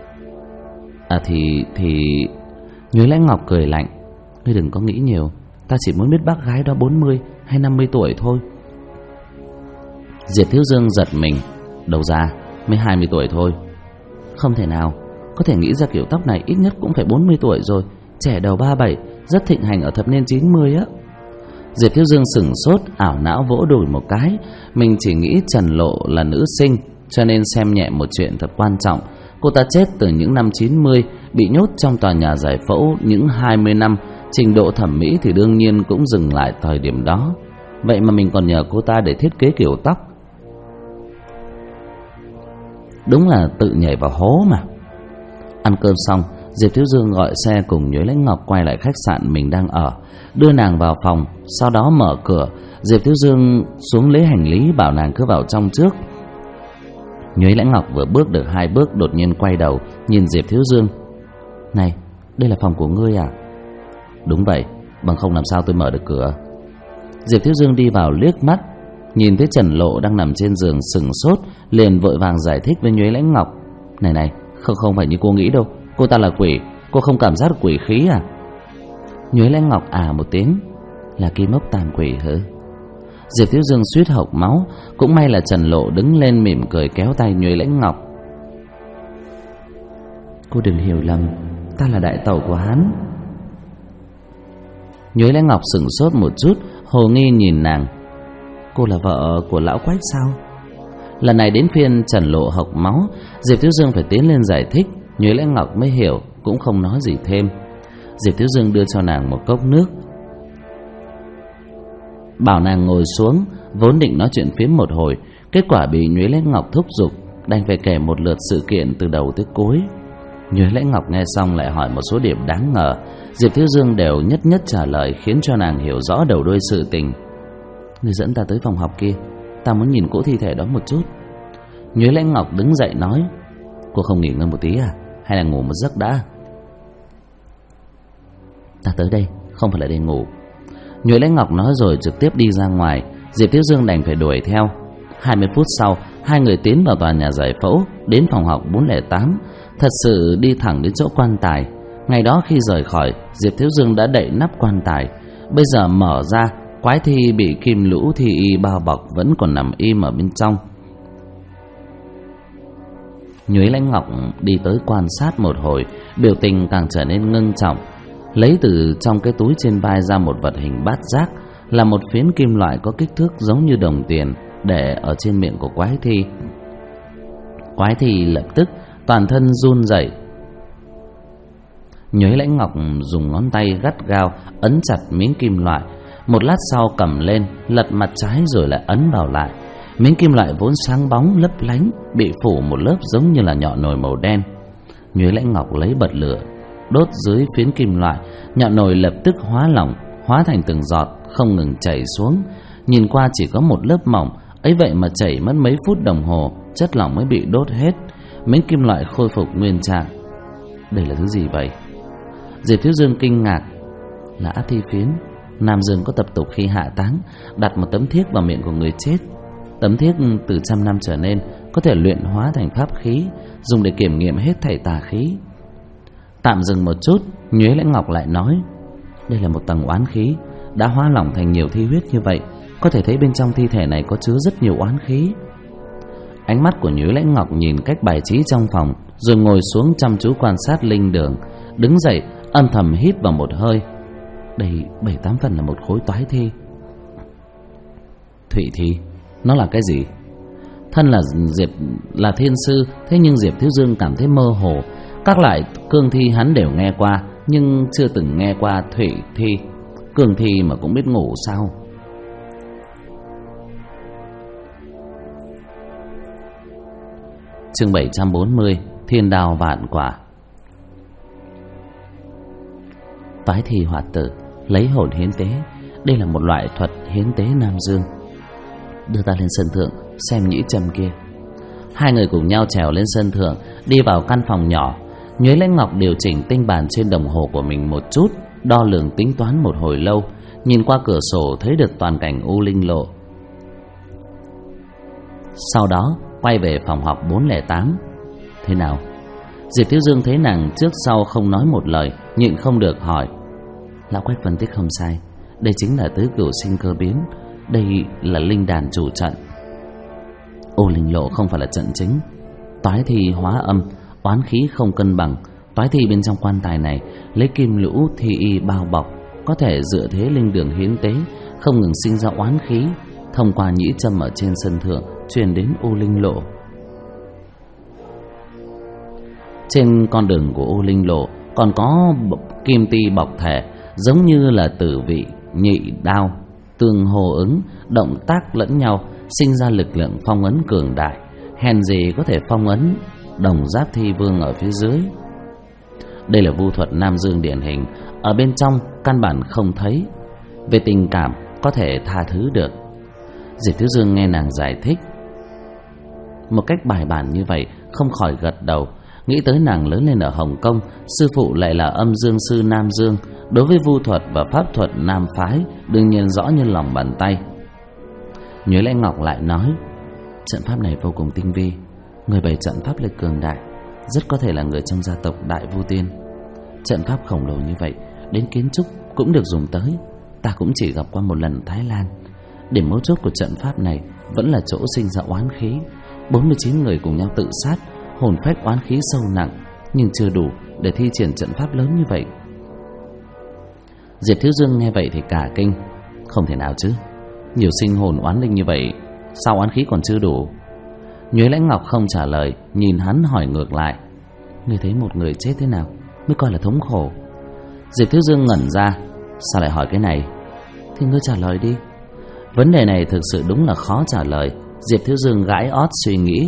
À thì Nhuế Lãnh Ngọc cười lạnh: Ngươi đừng có nghĩ nhiều, ta chỉ muốn biết bác gái đó 40 hay 50 tuổi thôi. Diệp Thiếu Dương giật mình: Đầu ra mới 20 tuổi thôi. Không thể nào, có thể nghĩ ra kiểu tóc này ít nhất cũng phải 40 tuổi rồi. Trẻ đầu 37, rất thịnh hành ở thập niên 90 á. Diệp Thiếu Dương sửng sốt, ảo não vỗ đùi một cái. Mình chỉ nghĩ Trần Lộ là nữ sinh, cho nên xem nhẹ một chuyện thật quan trọng. Cô ta chết từ những năm 90, bị nhốt trong tòa nhà giải phẫu những 20 năm. Trình độ thẩm mỹ thì đương nhiên cũng dừng lại thời điểm đó. Vậy mà mình còn nhờ cô ta để thiết kế kiểu tóc. Đúng là tự nhảy vào hố mà. Ăn cơm xong, Diệp Thiếu Dương gọi xe cùng Nhuế Lãnh Ngọc quay lại khách sạn mình đang ở, đưa nàng vào phòng, sau đó mở cửa. Diệp Thiếu Dương xuống lấy hành lý, bảo nàng cứ vào trong trước. Nhuế Lãnh Ngọc vừa bước được 2 bước đột nhiên quay đầu nhìn Diệp Thiếu Dương: Này, đây là phòng của ngươi à? Đúng vậy, bằng không làm sao tôi mở được cửa. Diệp Thiếu Dương đi vào liếc mắt, nhìn thấy Trần Lộ đang nằm trên giường sừng sốt, liền vội vàng giải thích với Nhuế Lãnh Ngọc: Này, không phải như cô nghĩ đâu, cô ta là quỷ, cô không cảm giác được quỷ khí à? Nhuế Lãnh Ngọc à một tiếng: Là Kim Ốc Tam Quỷ hả? Diệp Thiếu Dương suýt hộc máu. Cũng may là Trần Lộ đứng lên mỉm cười kéo tay Nhuế Lãnh Ngọc: Cô đừng hiểu lầm, ta là đại tẩu của hắn. Nhuế Lãnh Ngọc sững sốt một chút, hồ nghi nhìn nàng: Cô là vợ của lão Quách sao? Lần này đến phiên Trần Lộ hộc máu. Diệp Thiếu Dương phải tiến lên giải thích, Nhuế Lãnh Ngọc mới hiểu, cũng không nói gì thêm. Diệp Thiếu Dương đưa cho nàng một cốc nước, bảo nàng ngồi xuống, vốn định nói chuyện phiếm một hồi, kết quả bị Nhuế Lãnh Ngọc thúc giục, đành phải kể một lượt sự kiện từ đầu tới cuối. Nhuế Lãnh Ngọc nghe xong lại hỏi một số điểm đáng ngờ. Diệp Thiếu Dương đều nhất nhất trả lời, khiến cho nàng hiểu rõ đầu đuôi sự tình. Người dẫn ta tới phòng học kia, ta muốn nhìn cỗ thi thể đó một chút. Nhuế Lãnh Ngọc đứng dậy nói: Cô không nghỉ ngơi một tí à? Hay là ngủ một giấc đã? Ta tới đây không phải là để ngủ. Nhuế Lãnh Ngọc nói rồi trực tiếp đi ra ngoài. Diệp Thiếu Dương đành phải đuổi theo. 20 phút sau, Hai người tiến vào tòa nhà giải phẫu, đến phòng học 408. Thật sự đi thẳng đến chỗ quan tài. Ngày đó khi rời khỏi, Diệp Thiếu Dương đã đậy nắp quan tài. Bây giờ mở ra, quái thi bị kim lũ thi y bao bọc vẫn còn nằm im ở bên trong. Nhuế Lãnh Ngọc đi tới quan sát một hồi, biểu tình càng trở nên ngưng trọng. Lấy từ trong cái túi trên vai ra một vật hình bát giác, là một phiến kim loại có kích thước giống như đồng tiền, để ở trên miệng của quái thi. Quái thi lập tức toàn thân run rẩy. Nhuế Lãnh Ngọc dùng ngón tay gắt gao ấn chặt miếng kim loại. Một lát sau cầm lên, lật mặt trái rồi lại ấn vào lại. Miếng kim loại vốn sáng bóng lấp lánh bị phủ một lớp giống như là nhọn nồi màu đen. Nhuế Lãnh Ngọc lấy bật lửa đốt dưới phiến kim loại, nhọn nồi lập tức hóa lỏng, hóa thành từng giọt không ngừng chảy xuống. Nhìn qua chỉ có một lớp mỏng, ấy vậy mà chảy mất mấy phút đồng hồ, chất lỏng mới bị đốt hết. Miếng kim loại khôi phục nguyên trạng. Đây là thứ gì vậy? Diệp Thiếu Dương kinh ngạc. Là áp thi phiến. Nam Dương có tập tục khi hạ táng đặt một tấm thiếc vào miệng của người chết. Tấm thiếc từ 100 năm trở lên có thể luyện hóa thành pháp khí, dùng để kiểm nghiệm hết thảy tà khí. Tạm dừng một chút, Nhuế Lãnh Ngọc lại nói, đây là một tầng oán khí đã hóa lỏng thành nhiều thi huyết như vậy, có thể thấy bên trong thi thể này có chứa rất nhiều oán khí. Ánh mắt của Nhuế Lãnh Ngọc nhìn cách bài trí trong phòng, rồi ngồi xuống chăm chú quan sát linh đường. Đứng dậy âm thầm hít vào một hơi. Đây 7-8 phần là một khối toái thi. Thụy thi, nó là cái gì? Thân là thiên sư, thế nhưng Diệp Thiếu Dương cảm thấy mơ hồ. Các loại cương thi hắn đều nghe qua, nhưng chưa từng nghe qua thụy thi. Cương thi mà cũng biết ngủ sao? Chương 740, Thiên đao vạn quả. Toái thi hoạt tử, lấy hồn hiến tế. Đây là một loại thuật hiến tế Nam Dương. Đưa ta lên sân thượng xem nhĩ trầm kia. Hai người cùng nhau trèo lên sân thượng, đi vào căn phòng nhỏ. Nhuế Lãnh Ngọc điều chỉnh tinh bàn trên đồng hồ của mình một chút, đo lường tính toán một hồi lâu, nhìn qua cửa sổ thấy được toàn cảnh U Linh Lộ. Sau đó quay về phòng học 408. Thế nào? Diệp Thiếu Dương thấy nàng trước sau không nói một lời, nhịn không được hỏi. Lão Quách phân tích không sai, đây chính là tứ cửu sinh cơ biến. Đây là linh đàn chủ trận. U Linh Lộ không phải là trận chính. Toái thi hóa âm, oán khí không cân bằng. Toái thi bên trong quan tài này lấy kim lũ thi y bao bọc, có thể dựa thế linh đường hiến tế, không ngừng sinh ra oán khí, thông qua nhĩ châm ở trên sân thượng truyền đến U Linh Lộ. Trên con đường của U Linh Lộ còn có kim ti bọc thể, giống như là tử vị nhị đao, tương hô ứng, động tác lẫn nhau, sinh ra lực lượng phong ấn cường đại. Hèn gì có thể phong ấn Đồng Giáp Thi Vương ở phía dưới. Đây là vu thuật Nam Dương điển hình, ở bên trong căn bản không thấy. Về tình cảm có thể tha thứ được. Diệp Thiếu Dương nghe nàng giải thích một cách bài bản như vậy, không khỏi gật đầu. Nghĩ tới nàng lớn lên ở Hồng Kông, sư phụ lại là âm dương sư Nam Dương, đối với vu thuật và pháp thuật Nam phái đương nhiên rõ như lòng bàn tay. Nhuế Lãnh Ngọc lại nói, trận pháp này vô cùng tinh vi, người bày trận pháp lực cường đại, rất có thể là người trong gia tộc Đại Vu Tiên. Trận pháp khổng lồ như vậy, đến kiến trúc cũng được dùng tới. Ta cũng chỉ gặp qua một lần Thái Lan. Điểm mấu chốt của trận pháp này vẫn là chỗ sinh ra oán khí. 49 người cùng nhau tự sát, hồn phách oán khí sâu nặng, nhưng chưa đủ để thi triển trận pháp lớn như vậy. Diệp Thiếu Dương nghe vậy thì cả kinh. Không thể nào chứ, nhiều sinh hồn oán linh như vậy, sao oán khí còn chưa đủ? Nhuế Lãnh Ngọc không trả lời, nhìn hắn hỏi ngược lại, ngươi thấy một người chết thế nào mới coi là thống khổ? Diệp Thiếu Dương ngẩn ra, sao lại hỏi cái này? Thì ngươi trả lời đi. Vấn đề này thực sự đúng là khó trả lời. Diệp Thiếu Dương gãi ót suy nghĩ.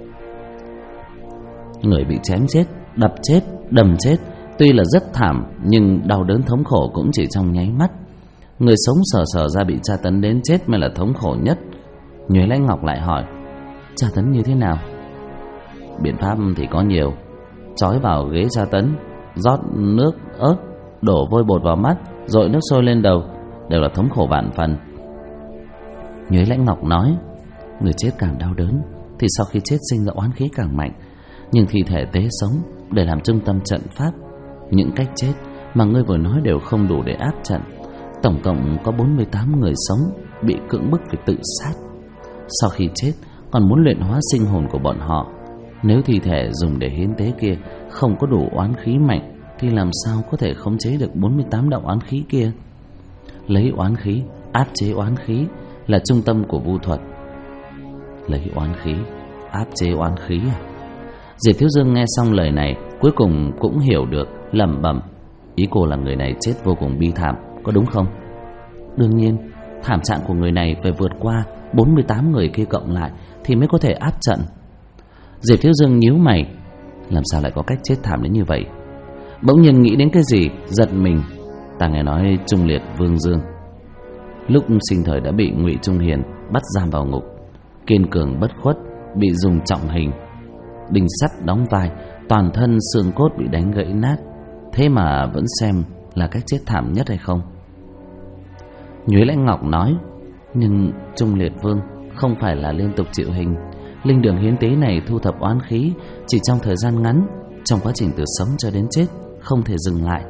Người bị chém chết, đập chết, đâm chết tuy là rất thảm, nhưng đau đớn thống khổ cũng chỉ trong nháy mắt. Người sống sờ ra bị tra tấn đến chết mới là thống khổ nhất. Nhuế Lãnh Ngọc lại hỏi, tra tấn như thế nào? Biện pháp thì có nhiều. Trói vào ghế tra tấn, rót nước ớt, đổ vôi bột vào mắt, dội nước sôi lên đầu, đều là thống khổ vạn phần. Nhuế Lãnh Ngọc nói, người chết càng đau đớn thì sau khi chết sinh ra oán khí càng mạnh. Nhưng thi thể tế sống để làm trung tâm trận pháp. Những cách chết mà ngươi vừa nói đều không đủ để áp trận. Tổng cộng có 48 người sống bị cưỡng bức phải tự sát. Sau khi chết còn muốn luyện hóa sinh hồn của bọn họ. Nếu thi thể dùng để hiến tế kia không có đủ oán khí mạnh thì làm sao có thể khống chế được 48 đạo oán khí kia? Lấy oán khí áp chế oán khí là trung tâm của vu thuật. Lấy oán khí áp chế oán khí à? Diệp Thiếu Dương nghe xong lời này cuối cùng cũng hiểu được, lẩm bẩm. Ý cô là người này chết vô cùng bi thảm, có đúng không? Đương nhiên, thảm trạng của người này phải vượt qua 48 người kia cộng lại thì mới có thể áp trận. Diệp Thiếu Dương nhíu mày, làm sao lại có cách chết thảm đến như vậy? Bỗng nhiên nghĩ đến cái gì, giật mình. Ta nghe nói Trung Liệt Vương Dương lúc sinh thời đã bị Ngụy Trung Hiền bắt giam vào ngục, kiên cường bất khuất, bị dùng trọng hình, đinh sắt đóng vai, toàn thân xương cốt bị đánh gãy nát. Thế mà vẫn xem là cách chết thảm nhất hay không? Nhuế Lãnh Ngọc nói, nhưng Trung Liệt Vương không phải là liên tục chịu hình. Linh đường hiến tế này thu thập oán khí chỉ trong thời gian ngắn, trong quá trình từ sống cho đến chết không thể dừng lại.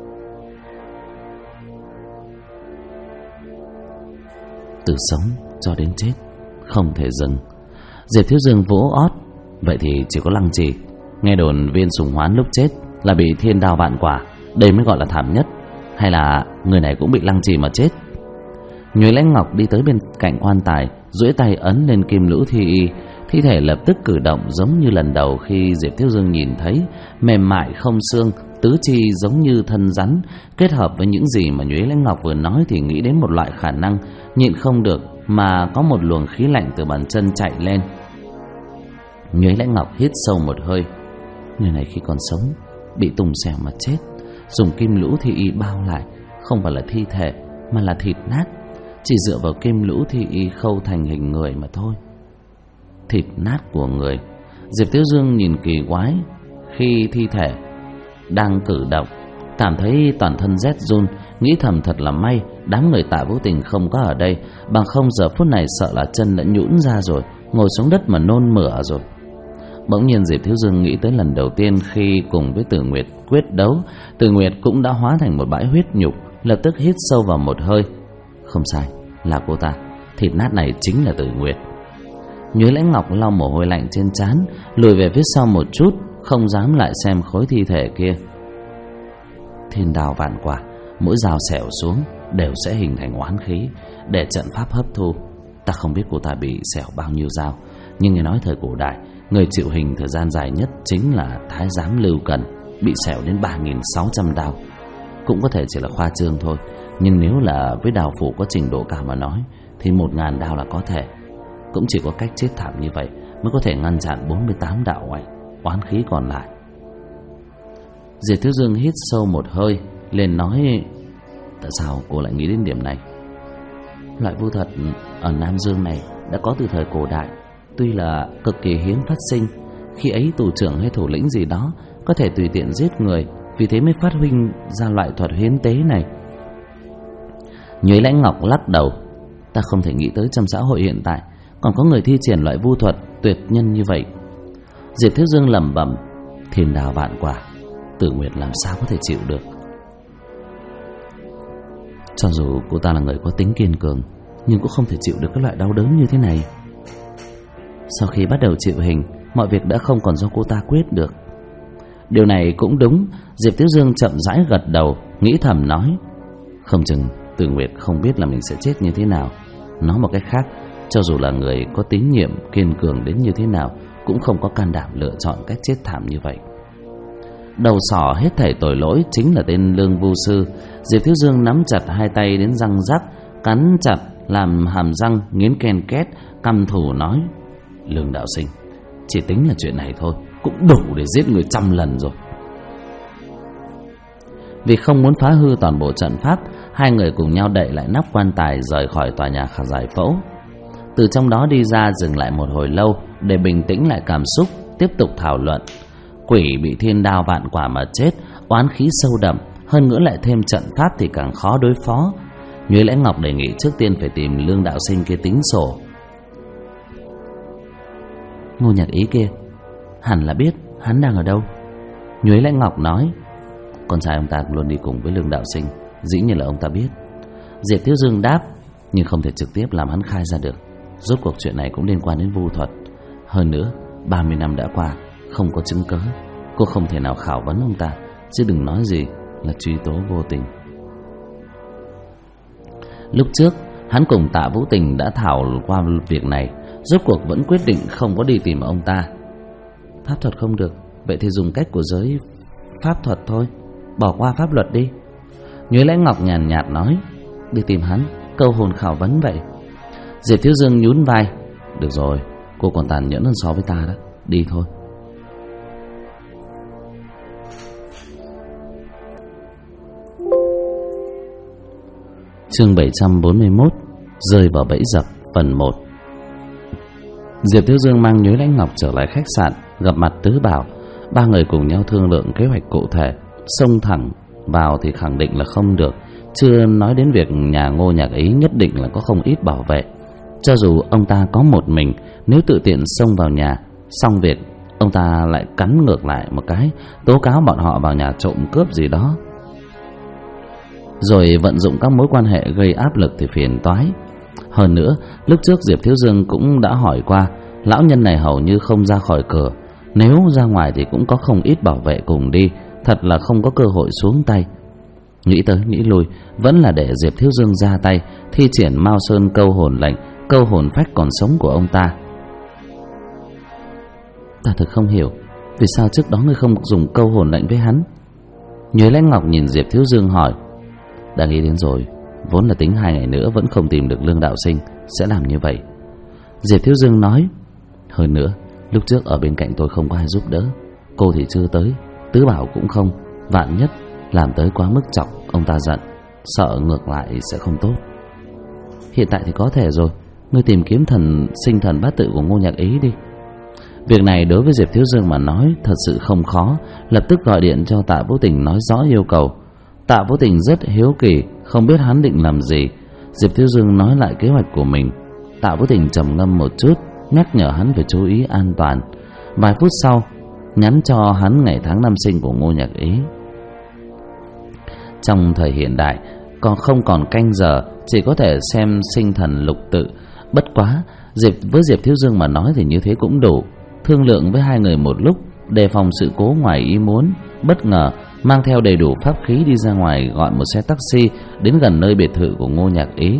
Từ sống cho đến chết không thể dừng. Diệp Thiếu Dương vỗ ót. Vậy thì chỉ có Lăng Trì. Nghe đồn Viên Sùng Hoán lúc chết là bị thiên đao vạn quả, đây mới gọi là thảm nhất. Hay là người này cũng bị Lăng Trì mà chết? Nhuế Lãnh Ngọc đi tới bên cạnh quan tài, duỗi tay ấn lên kim lũ thi y. Thi thể lập tức cử động giống như lần đầu khi Diệp Thiếu Dương nhìn thấy, mềm mại không xương, tứ chi giống như thân rắn. Kết hợp với những gì mà Nhuế Lãnh Ngọc vừa nói thì nghĩ đến một loại khả năng, nhịn không được mà có một luồng khí lạnh từ bàn chân chạy lên. Nhuế Lãnh Ngọc hít sâu một hơi. Người này khi còn sống bị tùng xẻo mà chết, dùng kim lũ thi y bao lại, không phải là thi thể mà là thịt nát. Chỉ dựa vào kim lũ thi y khâu thành hình người mà thôi. Thịt nát của người. Diệp Thiếu Dương nhìn kỳ quái. Khi thi thể đang cử động, cảm thấy toàn thân rét run, nghĩ thầm thật là may đám người Tạ Vũ Tình không có ở đây, bằng không giờ phút này sợ là chân đã nhũn ra rồi, ngồi xuống đất mà nôn mửa rồi. Bỗng nhiên Diệp Thiếu Dương nghĩ tới lần đầu tiên khi cùng với Tử Nguyệt quyết đấu, Tử Nguyệt cũng đã hóa thành một bãi huyết nhục. Lập tức hít sâu vào một hơi. Không sai, là cô ta. Thịt nát này chính là Tử Nguyệt. Nhuế Lãnh Ngọc lau mồ hôi lạnh trên trán, lùi về phía sau một chút, không dám lại xem khối thi thể kia. Thiên đao vạn quả, mỗi dao xẻo xuống đều sẽ hình thành oán khí để trận pháp hấp thu. Ta không biết cô ta bị xẻo bao nhiêu dao, nhưng nghe nói thời cổ đại người chịu hình thời gian dài nhất chính là Thái giám Lưu Cần, bị xẻo đến 3.600 đao. Cũng có thể chỉ là khoa trương thôi, nhưng nếu là với đao phủ có trình độ cao mà nói thì 1.000 đao là có thể. Cũng chỉ có cách chết thảm như vậy mới có thể ngăn chặn 48 đạo oán khí còn lại. Diệp Thiếu Dương hít sâu một hơi, liền nói, tại sao cô lại nghĩ đến điểm này? Loại vu thuật ở Nam Dương này đã có từ thời cổ đại, tuy là cực kỳ hiếm phát sinh. Khi ấy tù trưởng hay thủ lĩnh gì đó có thể tùy tiện giết người, vì thế mới phát huy ra loại thuật hiến tế này. Nhuế Lãnh Ngọc lắc đầu. Ta không thể nghĩ tới trong xã hội hiện tại còn có người thi triển loại vu thuật tuyệt nhân như vậy. Diệp Thiếu Dương lẩm bẩm, thiên đao vạn quả, Tử Nguyệt làm sao có thể chịu được? Cho dù cô ta là người có tính kiên cường, nhưng cũng không thể chịu được các loại đau đớn như thế này. Sau khi bắt đầu chịu hình, mọi việc đã không còn do cô ta quyết được. Điều này cũng đúng. Diệp Thiếu Dương chậm rãi gật đầu, nghĩ thầm nói, không chừng Tử Nguyệt không biết là mình sẽ chết như thế nào. Nói một cách khác, cho dù là người có tín nhiệm kiên cường đến như thế nào cũng không có can đảm lựa chọn cách chết thảm như vậy. Đầu sỏ hết thảy tội lỗi chính là tên Lương Vu Sư. Diệp Thiếu Dương nắm chặt hai tay đến răng rắc, cắn chặt làm hàm răng nghiến ken két, căm thù nói, Lương đạo sinh, chỉ tính là chuyện này thôi cũng đủ để giết người 100 lần rồi. Vì không muốn phá hư toàn bộ trận pháp, hai người cùng nhau đậy lại nắp quan tài rời khỏi tòa nhà giải phẫu. Từ trong đó đi ra, dừng lại một hồi lâu để bình tĩnh lại cảm xúc, tiếp tục thảo luận. Quỷ bị thiên đao vạn quả mà chết, oán khí sâu đậm, hơn nữa lại thêm trận pháp thì càng khó đối phó. Nhuế Lãnh Ngọc đề nghị trước tiên phải tìm Lương đạo sinh kia tính sổ. Ngô Nhạc Ý kia hẳn là biết hắn đang ở đâu. Nhuế Lãnh Ngọc nói: con trai ông ta luôn đi cùng với Lương đạo sinh, dĩ nhiên là ông ta biết. Diệp Thiếu Dương đáp: nhưng không thể trực tiếp làm hắn khai ra được. Rốt cuộc chuyện này cũng liên quan đến vu thuật. Hơn nữa 30 năm đã qua, không có chứng cớ, cô không thể nào khảo vấn ông ta, chứ đừng nói gì là truy tố vô tình. Lúc trước hắn cùng Tạ Vũ Tình đã thảo qua việc này, rốt cuộc vẫn quyết định không có đi tìm ông ta. Pháp thuật không được, vậy thì dùng cách của giới pháp thuật thôi, bỏ qua pháp luật đi. Nhuế Lãnh Ngọc nhàn nhạt nói: đi tìm hắn, câu hồn khảo vấn vậy. Diệp Thiếu Dương nhún vai: được rồi, cô còn tàn nhẫn hơn so với ta đó, đi thôi. Chương 741: rơi vào bẫy dập, phần 1. Diệp Thiếu Dương mang Nhuế Lãnh Ngọc trở lại khách sạn, gặp mặt Tứ Bảo. Ba người cùng nhau thương lượng kế hoạch cụ thể. Xông thẳng vào thì khẳng định là không được, chưa nói đến việc nhà Ngô Nhạc Ý nhất định là có không ít bảo vệ. Cho dù ông ta có một mình, nếu tự tiện xông vào nhà, xong việc ông ta lại cắn ngược lại một cái, tố cáo bọn họ vào nhà trộm cướp gì đó, rồi vận dụng các mối quan hệ gây áp lực thì phiền toái. Hơn nữa, lúc trước Diệp Thiếu Dương cũng đã hỏi qua, lão nhân này hầu như không ra khỏi cửa, nếu ra ngoài thì cũng có không ít bảo vệ cùng đi, thật là không có cơ hội xuống tay. Nghĩ tới nghĩ lui, vẫn là để Diệp Thiếu Dương ra tay, thi triển Mao Sơn câu hồn lệnh, câu hồn phách còn sống của ông ta. Ta thật không hiểu, vì sao trước đó ngươi không dùng câu hồn lệnh với hắn? Nhuế Lãnh Ngọc nhìn Diệp Thiếu Dương hỏi. Đã nghĩ đến rồi, vốn là tính 2 ngày nữa vẫn không tìm được Lương đạo sinh, sẽ làm như vậy. Diệp Thiếu Dương nói: hơn nữa, lúc trước ở bên cạnh tôi không có ai giúp đỡ, cô thì chưa tới, Tứ Bảo cũng không, vạn nhất làm tới quá mức chọc ông ta giận, sợ ngược lại sẽ không tốt. Hiện tại thì có thể rồi, ngươi tìm kiếm thần sinh thần bát tự của Ngô Nhạc Ý đi. Việc này đối với Diệp Thiếu Dương mà nói thật sự không khó, lập tức gọi điện cho Tạ Vũ Tình nói rõ yêu cầu. Tạ Vũ Tình rất hiếu kỳ, không biết hắn định làm gì. Diệp Thiếu Dương nói lại kế hoạch của mình. Tạ Vũ Tình trầm ngâm một chút, nhắc nhở hắn phải chú ý an toàn. Vài phút sau, nhắn cho hắn ngày tháng năm sinh của Ngô Nhạc Ý. Trong thời hiện đại, còn không còn canh giờ, chỉ có thể xem sinh thần lục tự. Bất quá, với Diệp Thiếu Dương mà nói thì như thế cũng đủ. Thương lượng với hai người một lúc, đề phòng sự cố ngoài ý muốn, bất ngờ mang theo đầy đủ pháp khí đi ra ngoài, gọi một xe taxi đến gần nơi biệt thự của Ngô Nhạc Ý.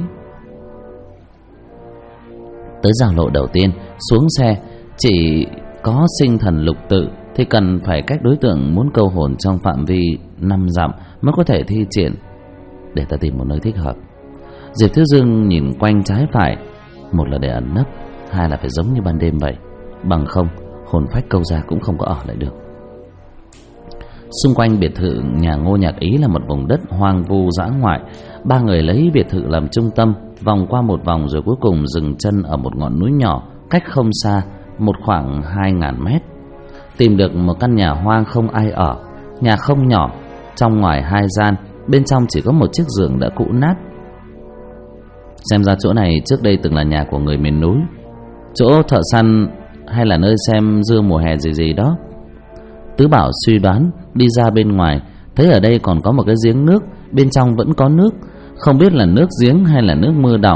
Tới giao lộ đầu tiên, xuống xe, chỉ có sinh thần lục tự thì cần phải cách đối tượng muốn câu hồn trong phạm vi 5 dặm mới có thể thi triển. Để ta tìm một nơi thích hợp. Diệp Thiếu Dương nhìn quanh trái phải, một là để ẩn nấp, hai là phải giống như ban đêm vậy, bằng không hồn phách câu ra cũng không có ở lại được. Xung quanh biệt thự nhà Ngô Nhạc Ý là một vùng đất hoang vu dã ngoại. Ba người lấy biệt thự làm trung tâm, vòng qua một vòng rồi cuối cùng dừng chân ở một ngọn núi nhỏ cách không xa, một khoảng 2.000 mét. Tìm được một căn nhà hoang không ai ở. Nhà không nhỏ, trong ngoài 2 gian, bên trong chỉ có một chiếc giường đã cũ nát. Xem ra chỗ này trước đây từng là nhà của người miền núi, chỗ thợ săn hay là nơi xem dưa mùa hè gì đó. Tứ Bảo suy đoán, đi ra bên ngoài thấy ở đây còn có một cái giếng nước, bên trong vẫn có nước, không biết là nước giếng hay là nước mưa đọng.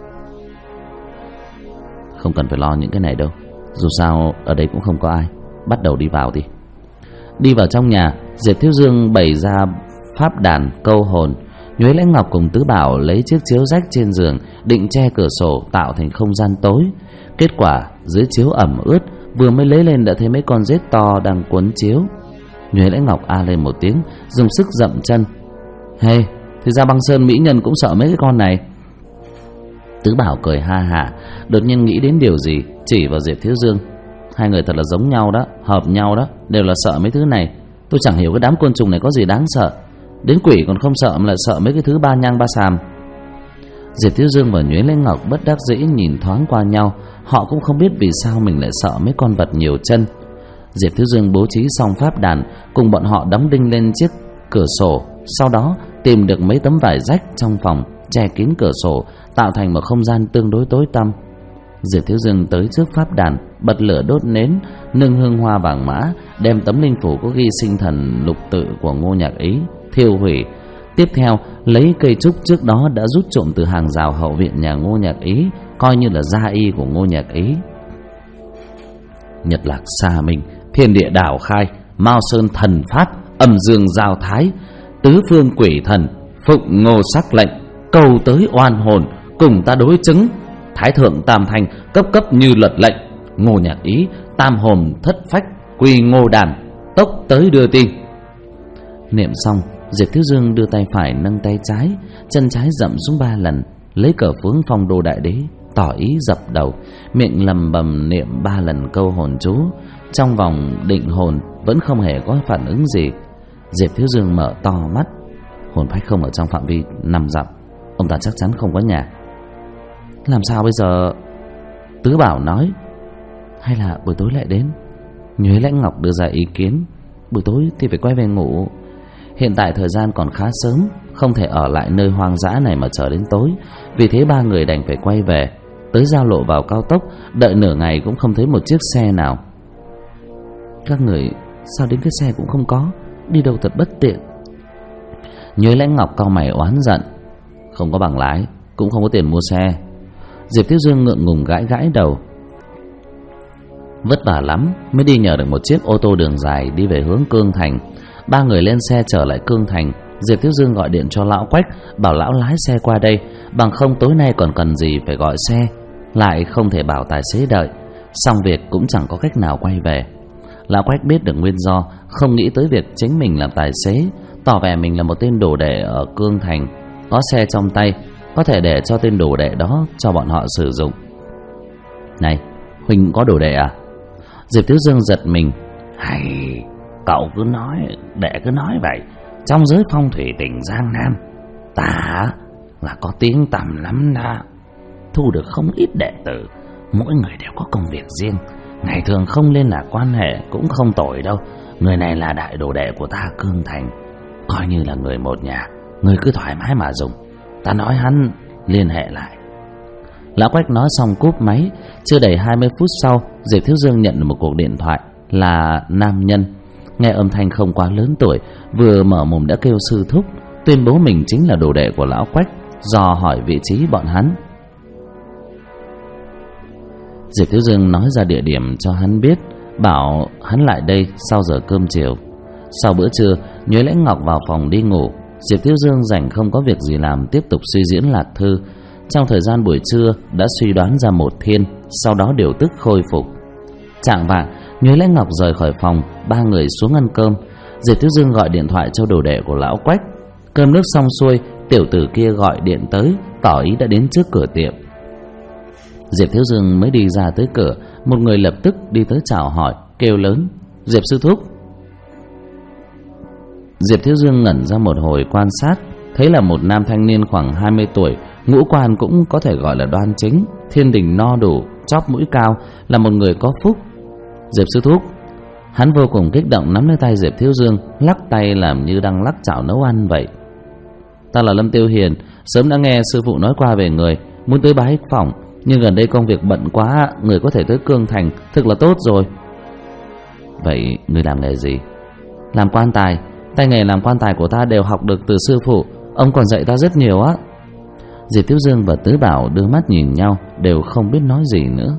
Không cần phải lo những cái này đâu, dù sao ở đây cũng không có ai. Bắt đầu đi vào đi. Đi vào trong nhà, Diệp Thiếu Dương bày ra pháp đàn câu hồn. Nhuế Lãnh Ngọc cùng Tứ Bảo lấy chiếc chiếu rách trên giường định che cửa sổ tạo thành không gian tối. Kết quả dưới chiếu ẩm ướt, vừa mới lấy lên đã thấy mấy con rết to đang quấn chiếu. Nhuế Lãnh Ngọc a lên một tiếng, dùng sức dậm chân. Hey, thì ra băng sơn mỹ nhân cũng sợ mấy cái con này. Tứ Bảo cười ha hả, đột nhiên nghĩ đến điều gì, chỉ vào Diệp Thiếu Dương. Hai người thật là giống nhau đó, hợp nhau đó, đều là sợ mấy thứ này. Tôi chẳng hiểu cái đám côn trùng này có gì đáng sợ, đến quỷ còn không sợ mà lại sợ mấy cái thứ ba nhang ba xàm. Diệp Thiếu Dương và Nhuế Lãnh Ngọc bất đắc dĩ nhìn thoáng qua nhau. Họ cũng không biết vì sao mình lại sợ mấy con vật nhiều chân. Diệp Thiếu Dương bố trí xong pháp đàn, cùng bọn họ đóng đinh lên chiếc cửa sổ. Sau đó tìm được mấy tấm vải rách trong phòng, che kín cửa sổ, tạo thành một không gian tương đối tối tăm. Diệp Thiếu Dương tới trước pháp đàn, bật lửa đốt nến, nâng hương hoa vàng mã, đem tấm linh phủ có ghi sinh thần lục tự của Ngô Nhạc Ý thiêu hủy. Tiếp theo lấy cây trúc trước đó đã rút trộm từ hàng rào hậu viện nhà Ngô Nhạc Ý, coi như là gia y của Ngô Nhạc Ý. Nhật lạc xa minh, thiên địa đảo khai, Mao sơn thần phát, âm dương giao thái, tứ phương quỷ thần phụng Ngô sắc lệnh, cầu tới oan hồn cùng ta đối chứng. Thái thượng tam thanh cấp cấp như luật lệnh, Ngô Nhạc Ý tam hồn thất phách quy Ngô đàn, tốc tới đưa tin. Niệm xong, Diệp Thiếu Dương đưa tay phải nâng tay trái, chân trái dậm xuống 3 lần, lấy cờ phướng phong đô đại đế, tỏ ý dập đầu, miệng lầm bầm niệm 3 lần câu hồn chú. Trong vòng định hồn vẫn không hề có phản ứng gì. Diệp Thiếu Dương mở to mắt. Hồn phách không ở trong phạm vi 5 dặm, ông ta chắc chắn không có nhà. Làm sao bây giờ? Tứ Bảo nói. Hay là buổi tối lại đến? Nhuế Lãnh Ngọc đưa ra ý kiến. Buổi tối thì phải quay về ngủ. Hiện tại thời gian còn khá sớm, không thể ở lại nơi hoang dã này mà chờ đến tối. Vì thế 3 người đành phải quay về. Tới giao lộ vào cao tốc, đợi nửa ngày cũng không thấy một chiếc xe nào. Các người sao đến cái xe cũng không có, đi đâu thật bất tiện. Nhuế Lãnh Ngọc cau mày oán giận. Không có bằng lái, cũng không có tiền mua xe. Diệp Thiếu Dương ngượng ngùng gãi gãi đầu. Vất vả lắm mới đi nhờ được một chiếc ô tô đường dài đi về hướng Cương Thành. 3 người lên xe trở lại Cương Thành. Diệp Thiếu Dương gọi điện cho lão Quách, bảo lão lái xe qua đây, bằng không tối nay còn cần gì phải gọi xe, lại không thể bảo tài xế đợi. Xong việc cũng chẳng có cách nào quay về. Lão Quách biết được nguyên do, không nghĩ tới việc chính mình làm tài xế, tỏ vẻ mình là một tên đồ đệ ở Cương Thành, có xe trong tay, có thể để cho tên đồ đệ đó cho bọn họ sử dụng. Này, Huynh có đồ đệ à? Diệp Thiếu Dương giật mình. Hay, cậu cứ nói, đệ cứ nói vậy. Trong giới phong thủy tỉnh Giang Nam, ta là có tiếng tăm lắm đó, thu được không ít đệ tử. Mỗi người đều có công việc riêng, ngày thường không liên lạc quan hệ cũng không tội đâu. Người này là đại đồ đệ của ta Cương Thành, coi như là người một nhà, người cứ thoải mái mà dùng. Ta nói hắn liên hệ lại. Lão Quách nói xong cúp máy. Chưa đầy 20 phút sau, Diệp Thiếu Dương nhận được một cuộc điện thoại. Là nam nhân, nghe âm thanh không quá lớn tuổi, vừa mở mồm đã kêu sư thúc, tuyên bố mình chính là đồ đệ của lão Quách, dò hỏi vị trí bọn hắn. Diệp Thiếu Dương nói ra địa điểm cho hắn biết, bảo hắn lại đây sau giờ cơm chiều. Sau bữa trưa, Nhuế Lãnh Ngọc vào phòng đi ngủ. Diệp Thiếu Dương rảnh không có việc gì làm, tiếp tục suy diễn lạc thư. Trong thời gian buổi trưa đã suy đoán ra một thiên, sau đó điều tức khôi phục. Chạng vạng, Nhuế Lãnh Ngọc rời khỏi phòng, 3 người xuống ăn cơm. Diệp Thiếu Dương gọi điện thoại cho đồ đệ của lão Quách. Cơm nước xong xuôi, tiểu tử kia gọi điện tới, tỏ ý đã đến trước cửa tiệm. Diệp Thiếu Dương mới đi ra tới cửa, một người lập tức đi tới chào hỏi, kêu lớn: Diệp sư thúc. Diệp Thiếu Dương ngẩn ra một hồi quan sát, thấy là một nam thanh niên khoảng 20 tuổi, ngũ quan cũng có thể gọi là đoan chính, thiên đình no đủ, chóp mũi cao, là một người có phúc. Diệp sư thúc. Hắn vô cùng kích động nắm lấy tay Diệp Thiếu Dương, lắc tay làm như đang lắc chảo nấu ăn vậy. Ta là Lâm Tiêu Hiền, sớm đã nghe sư phụ nói qua về người, muốn tới bái phỏng, nhưng gần đây công việc bận quá, người có thể tới Cương Thành thực là tốt rồi. Vậy người làm nghề gì? Làm quan tài. Tay nghề làm quan tài của ta đều học được từ sư phụ, ông còn dạy ta rất nhiều á. Diệp Thiếu Dương và Tứ Bảo đưa mắt nhìn nhau, đều không biết nói gì nữa.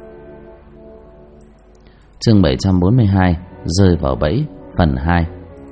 Chương 742, rơi vào bẫy, phần 2.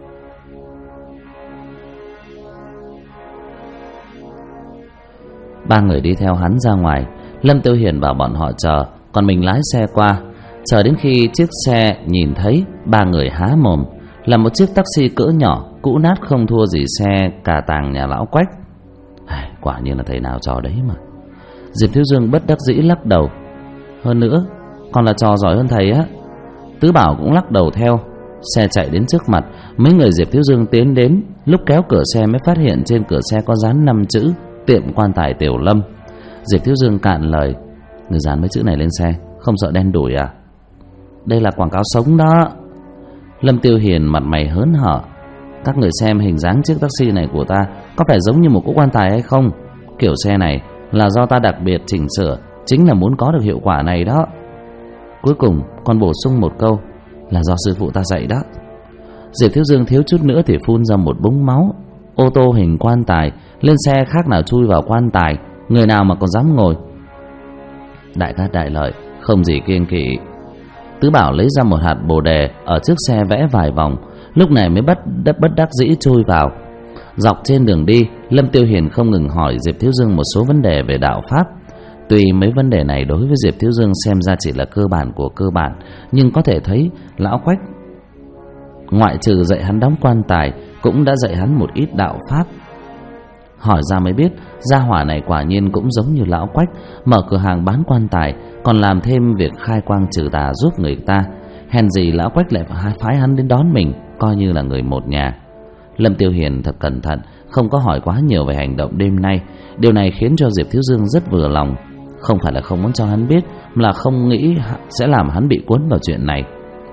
Ba người đi theo hắn ra ngoài. Lâm Tiêu Hiền bảo bọn họ chờ, còn mình lái xe qua. Chờ đến khi chiếc xe nhìn thấy, ba người há mồm. Là một chiếc taxi cỡ nhỏ, cũ nát không thua gì xe cà tàng nhà lão Quách. Quả nhiên là thầy nào trò đấy mà. Diệp Thiếu Dương bất đắc dĩ lắc đầu. Hơn nữa còn là trò giỏi hơn thầy á. Tứ Bảo cũng lắc đầu theo. Xe chạy đến trước mặt, mấy người Diệp Thiếu Dương tiến đến. Lúc kéo cửa xe mới phát hiện trên cửa xe có dán 5 chữ tiệm quan tài Tiểu Lâm. Diệp Thiếu Dương cạn lời: người dán mấy chữ này lên xe, không sợ đen đủi à? Đây là quảng cáo sống đó. Lâm Tiêu Hiền mặt mày hớn hở: các người xem hình dáng chiếc taxi này của ta có phải giống như một cỗ quan tài hay không? Kiểu xe này là do ta đặc biệt chỉnh sửa, chính là muốn có được hiệu quả này đó. Cuối cùng còn bổ sung một câu: là do sư phụ ta dạy đó. Diệp Thiếu Dương thiếu chút nữa thì phun ra một búng máu. Ô tô hình quan tài, lên xe khác nào chui vào quan tài, người nào mà còn dám ngồi. Đại cát đại lợi, không gì kiêng kỵ. Tứ Bảo lấy ra một hạt bồ đề, ở trước xe vẽ vài vòng, lúc này mới bất đắc dĩ chui vào. Dọc trên đường đi, Lâm Tiêu Hiền không ngừng hỏi Diệp Thiếu Dương một số vấn đề về đạo pháp. Tuy mấy vấn đề này đối với Diệp Thiếu Dương xem ra chỉ là cơ bản của cơ bản, nhưng có thể thấy Lão Quách ngoại trừ dạy hắn đóng quan tài, cũng đã dạy hắn một ít đạo pháp. Hỏi ra mới biết, gia hỏa này quả nhiên cũng giống như Lão Quách, mở cửa hàng bán quan tài, còn làm thêm việc khai quang trừ tà giúp người ta. Hèn gì Lão Quách lại phái hắn đến đón mình, coi như là người một nhà. Lâm Tiêu Hiền thật cẩn thận, không có hỏi quá nhiều về hành động đêm nay. Điều này khiến cho Diệp Thiếu Dương rất vừa lòng. Không phải là không muốn cho hắn biết, mà là không nghĩ sẽ làm hắn bị cuốn vào chuyện này.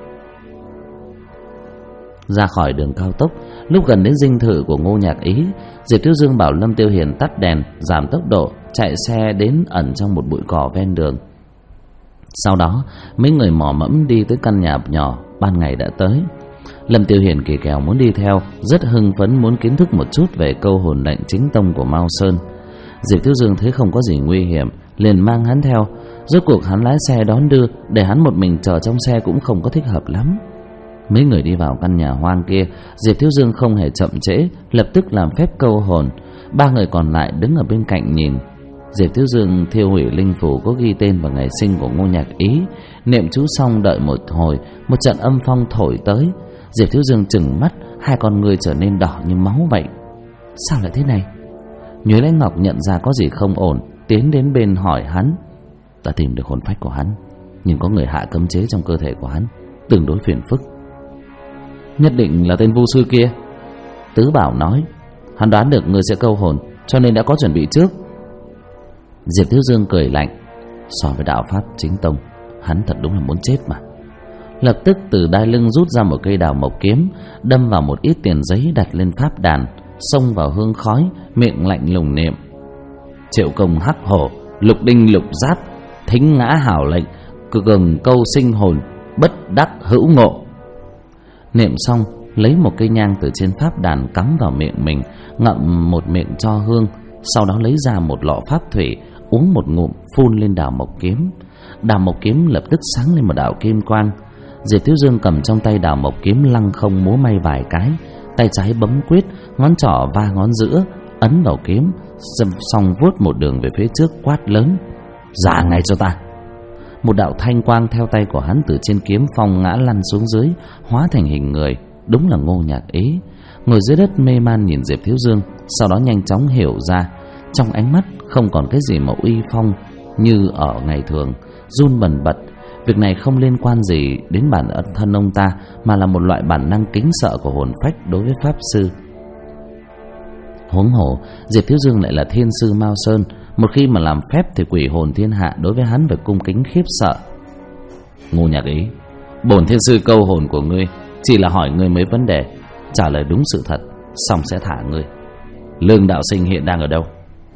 Ra khỏi đường cao tốc, lúc gần đến dinh thự của Ngô Nhạc Ý, Diệp Thiếu Dương bảo Lâm Tiêu Hiền tắt đèn, giảm tốc độ, chạy xe đến ẩn trong một bụi cỏ ven đường. Sau đó, mấy người mò mẫm đi tới căn nhà nhỏ ban ngày đã tới. Lâm Tiêu Hiền kỳ kèo muốn đi theo, rất hưng phấn muốn kiến thức một chút về câu hồn lệnh chính tông của Mao Sơn. Diệp Thiếu Dương thấy không có gì nguy hiểm, liền mang hắn theo. Rốt cuộc hắn lái xe đón đưa, để hắn một mình chờ trong xe cũng không có thích hợp lắm. Mấy người đi vào căn nhà hoang kia, Diệp Thiếu Dương không hề chậm trễ, lập tức làm phép câu hồn. Ba người còn lại đứng ở bên cạnh nhìn. Diệp Thiếu Dương thiêu hủy linh phù có ghi tên và ngày sinh của Ngô Nhạc Ý, niệm chú xong đợi một hồi, một trận âm phong thổi tới. Diệp Thiếu Dương trừng mắt, hai con người trở nên đỏ như máu vậy. Sao lại thế này? Nhuế Lãnh Ngọc nhận ra có gì không ổn, tiến đến bên hỏi hắn. Ta tìm được hồn phách của hắn, nhưng có người hạ cấm chế trong cơ thể của hắn, tương đối phiền phức. Nhất định là tên vu sư kia. Tứ Bảo nói. Hắn đoán được người sẽ câu hồn, cho nên đã có chuẩn bị trước. Diệp Thiếu Dương cười lạnh. So với đạo pháp chính tông, hắn thật đúng là muốn chết mà. Lập tức từ đai lưng rút ra một cây đào mộc kiếm, đâm vào một ít tiền giấy đặt lên pháp đàn, xông vào hương khói, miệng lạnh lùng niệm: Triệu công hắc hổ, lục đinh lục giáp, thính ngã hảo lệnh, cường câu sinh hồn, bất đắc hữu ngộ. Niệm xong, lấy một cây nhang từ trên pháp đàn cắm vào miệng mình, ngậm một miệng cho hương, sau đó lấy ra một lọ pháp thủy, uống một ngụm, phun lên đào mộc kiếm. Đào mộc kiếm lập tức sáng lên một đạo kim quang. Diệp Thiếu Dương cầm trong tay đào mộc kiếm lăng không múa may vài cái, tay trái bấm quyết, ngón trỏ va ngón giữa, ấn vào kiếm, xong vuốt một đường về phía trước, quát lớn: Ra ngay cho ta! Một đạo thanh quang theo tay của hắn từ trên kiếm phong ngã lăn xuống dưới, hóa thành hình người. Đúng là Ngô Nhạc Ý. Ngồi dưới đất mê man nhìn Diệp Thiếu Dương, sau đó nhanh chóng hiểu ra. Trong ánh mắt không còn cái gì mà uy phong như ở ngày thường, run bần bật. Việc này không liên quan gì đến bản thân ông ta, mà là một loại bản năng kính sợ của hồn phách đối với pháp sư. Huống hồ Diệp Thiếu Dương lại là thiên sư Mao Sơn, một khi mà làm phép thì quỷ hồn thiên hạ đối với hắn phải cung kính khiếp sợ. Ngô Nhạc Ý, bổn thiên sư câu hồn của ngươi chỉ là hỏi ngươi mấy vấn đề, trả lời đúng sự thật xong sẽ thả ngươi. Lương đạo sinh hiện đang ở đâu?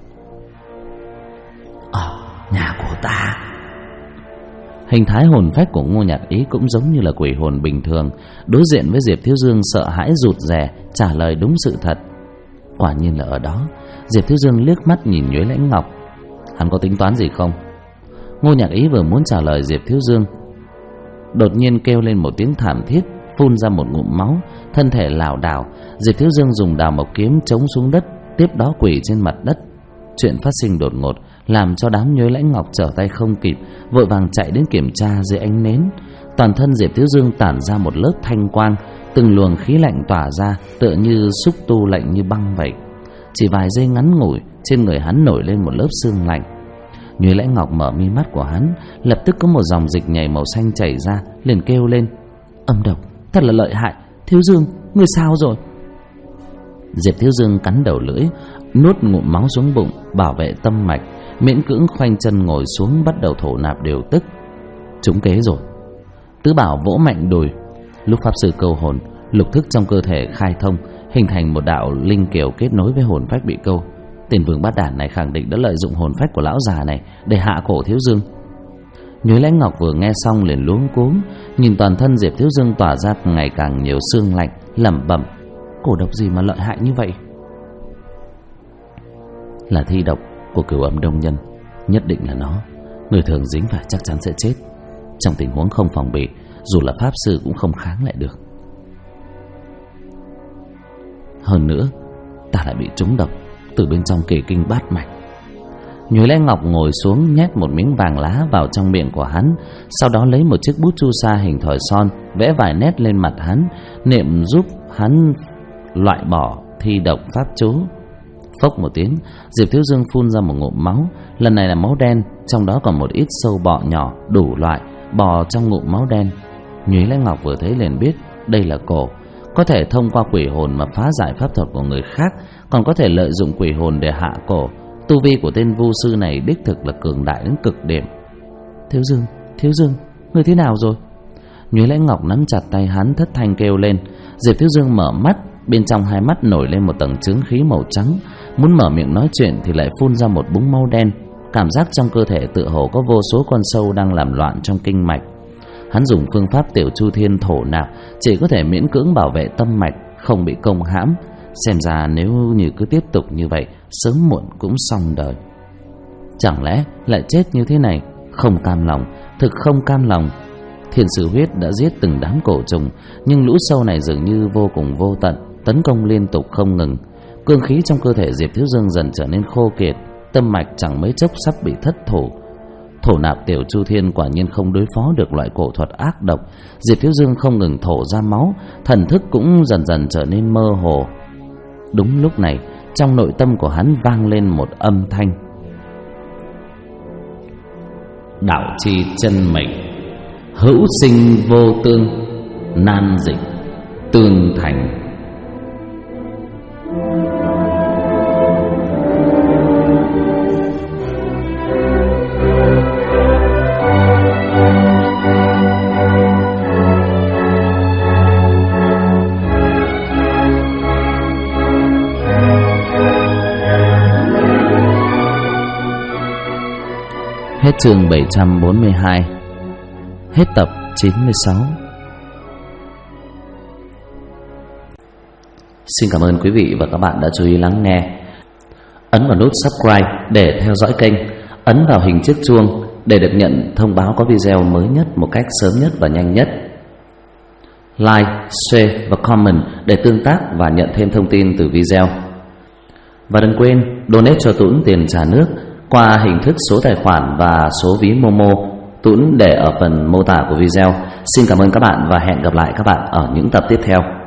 Ở nhà của ta. Hình thái hồn phách của Ngô Nhạc Ý cũng giống như là quỷ hồn bình thường, đối diện với Diệp Thiếu Dương sợ hãi rụt rè, trả lời đúng sự thật. Quả nhiên là ở đó. Diệp Thiếu Dương liếc mắt nhìn Nhuế Lãnh Ngọc. Hắn có tính toán gì không? Ngô Nhạc Ý vừa muốn trả lời Diệp Thiếu Dương, đột nhiên kêu lên một tiếng thảm thiết, phun ra một ngụm máu, thân thể lảo đảo. Diệp Thiếu Dương dùng đào mộc kiếm chống xuống đất, tiếp đó quỳ trên mặt đất. Chuyện phát sinh đột ngột làm cho đám Nhuế Lãnh Ngọc trở tay không kịp, vội vàng chạy đến kiểm tra dưới ánh nến. Toàn thân Diệp Thiếu Dương tản ra một lớp thanh quang, từng luồng khí lạnh tỏa ra, tựa như xúc tu lạnh như băng vậy. Chỉ vài giây ngắn ngủi, trên người hắn nổi lên một lớp sương lạnh. Nhuế Lãnh Ngọc mở mi mắt của hắn, lập tức có một dòng dịch nhầy màu xanh chảy ra, liền kêu lên: Âm độc, thật là lợi hại. Thiếu Dương, ngươi sao rồi? Diệp Thiếu Dương cắn đầu lưỡi, nuốt ngụm máu xuống bụng, bảo vệ tâm mạch, miễn cưỡng khoanh chân ngồi xuống, bắt đầu thổ nạp điều tức. Trúng kế rồi. Tứ Bảo vỗ mạnh đùi. Lúc pháp sư câu hồn, lục thức trong cơ thể khai thông, hình thành một đạo linh kiều kết nối với hồn phách bị câu. Tên vương bát đản này khẳng định đã lợi dụng hồn phách của lão già này để hạ cổ Thiếu Dương. Nhối Lãnh Ngọc vừa nghe xong liền luống cuống, nhìn toàn thân Diệp Thiếu Dương tỏa ra ngày càng nhiều xương lạnh, lẩm bẩm: cổ độc gì mà lợi hại như vậy? Là thi độc của Cửu Âm Đông Nhân, nhất định là nó. Người thường dính phải chắc chắn sẽ chết. Trong tình huống không phòng bị, dù là pháp sư cũng không kháng lại được. Hơn nữa, ta lại bị trúng độc từ bên trong kỳ kinh bát mạch. Nhối Lãnh Ngọc ngồi xuống, nhét một miếng vàng lá vào trong miệng của hắn, sau đó lấy một chiếc bút chu sa hình thỏi son, vẽ vài nét lên mặt hắn, niệm giúp hắn loại bỏ thi độc pháp chú. Phốc một tiếng, Diệp Thiếu Dương phun ra một ngụm máu. Lần này là máu đen, trong đó còn một ít sâu bọ nhỏ đủ loại bò trong ngụm máu đen. Nhối Lãnh Ngọc vừa thấy liền biết đây là cổ, có thể thông qua quỷ hồn mà phá giải pháp thuật của người khác, còn có thể lợi dụng quỷ hồn để hạ cổ. Tu vi của tên vu sư này đích thực là cường đại đến cực điểm. Thiếu Dương, người thế nào rồi? Nhối Lãnh Ngọc nắm chặt tay hắn, thất thanh kêu lên. Diệp Thiếu Dương mở mắt, bên trong hai mắt nổi lên một tầng chướng khí màu trắng, muốn mở miệng nói chuyện thì lại phun ra một búng máu đen. Cảm giác trong cơ thể tựa hồ có vô số con sâu đang làm loạn trong kinh mạch. Hắn dùng phương pháp Tiểu Chu Thiên thổ nạp, chỉ có thể miễn cưỡng bảo vệ tâm mạch không bị công hãm. Xem ra nếu như cứ tiếp tục như vậy, sớm muộn cũng xong đời. Chẳng lẽ lại chết như thế này? Không cam lòng, thực không cam lòng. Thiên Sử Huyết đã giết từng đám cổ trùng, nhưng lũ sâu này dường như vô cùng vô tận, tấn công liên tục không ngừng. Cương khí trong cơ thể Diệp Thiếu Dương dần trở nên khô kiệt, tâm mạch chẳng mấy chốc sắp bị thất thủ. Thổ nạp Tiểu Chu Thiên quả nhiên không đối phó được loại cổ thuật ác độc. Diệp Thiếu Dương không ngừng thổ ra máu, thần thức cũng dần dần trở nên mơ hồ. Đúng lúc này, trong nội tâm của hắn vang lên một âm thanh: đạo chi chân mệnh, hữu sinh vô tương, nan dịch tương thành. Hết chương 742. Hết tập 96. Xin cảm ơn quý vị và các bạn đã chú ý lắng nghe. Ấn vào nút subscribe để theo dõi kênh. Ấn vào hình chiếc chuông để được nhận thông báo có video mới nhất một cách sớm nhất và nhanh nhất. Like, share và comment để tương tác và nhận thêm thông tin từ video. Và đừng quên donate cho Tuấn tiền trả nước qua hình thức số tài khoản và số ví Momo, Tuấn để ở phần mô tả của video. Xin cảm ơn các bạn và hẹn gặp lại các bạn ở những tập tiếp theo.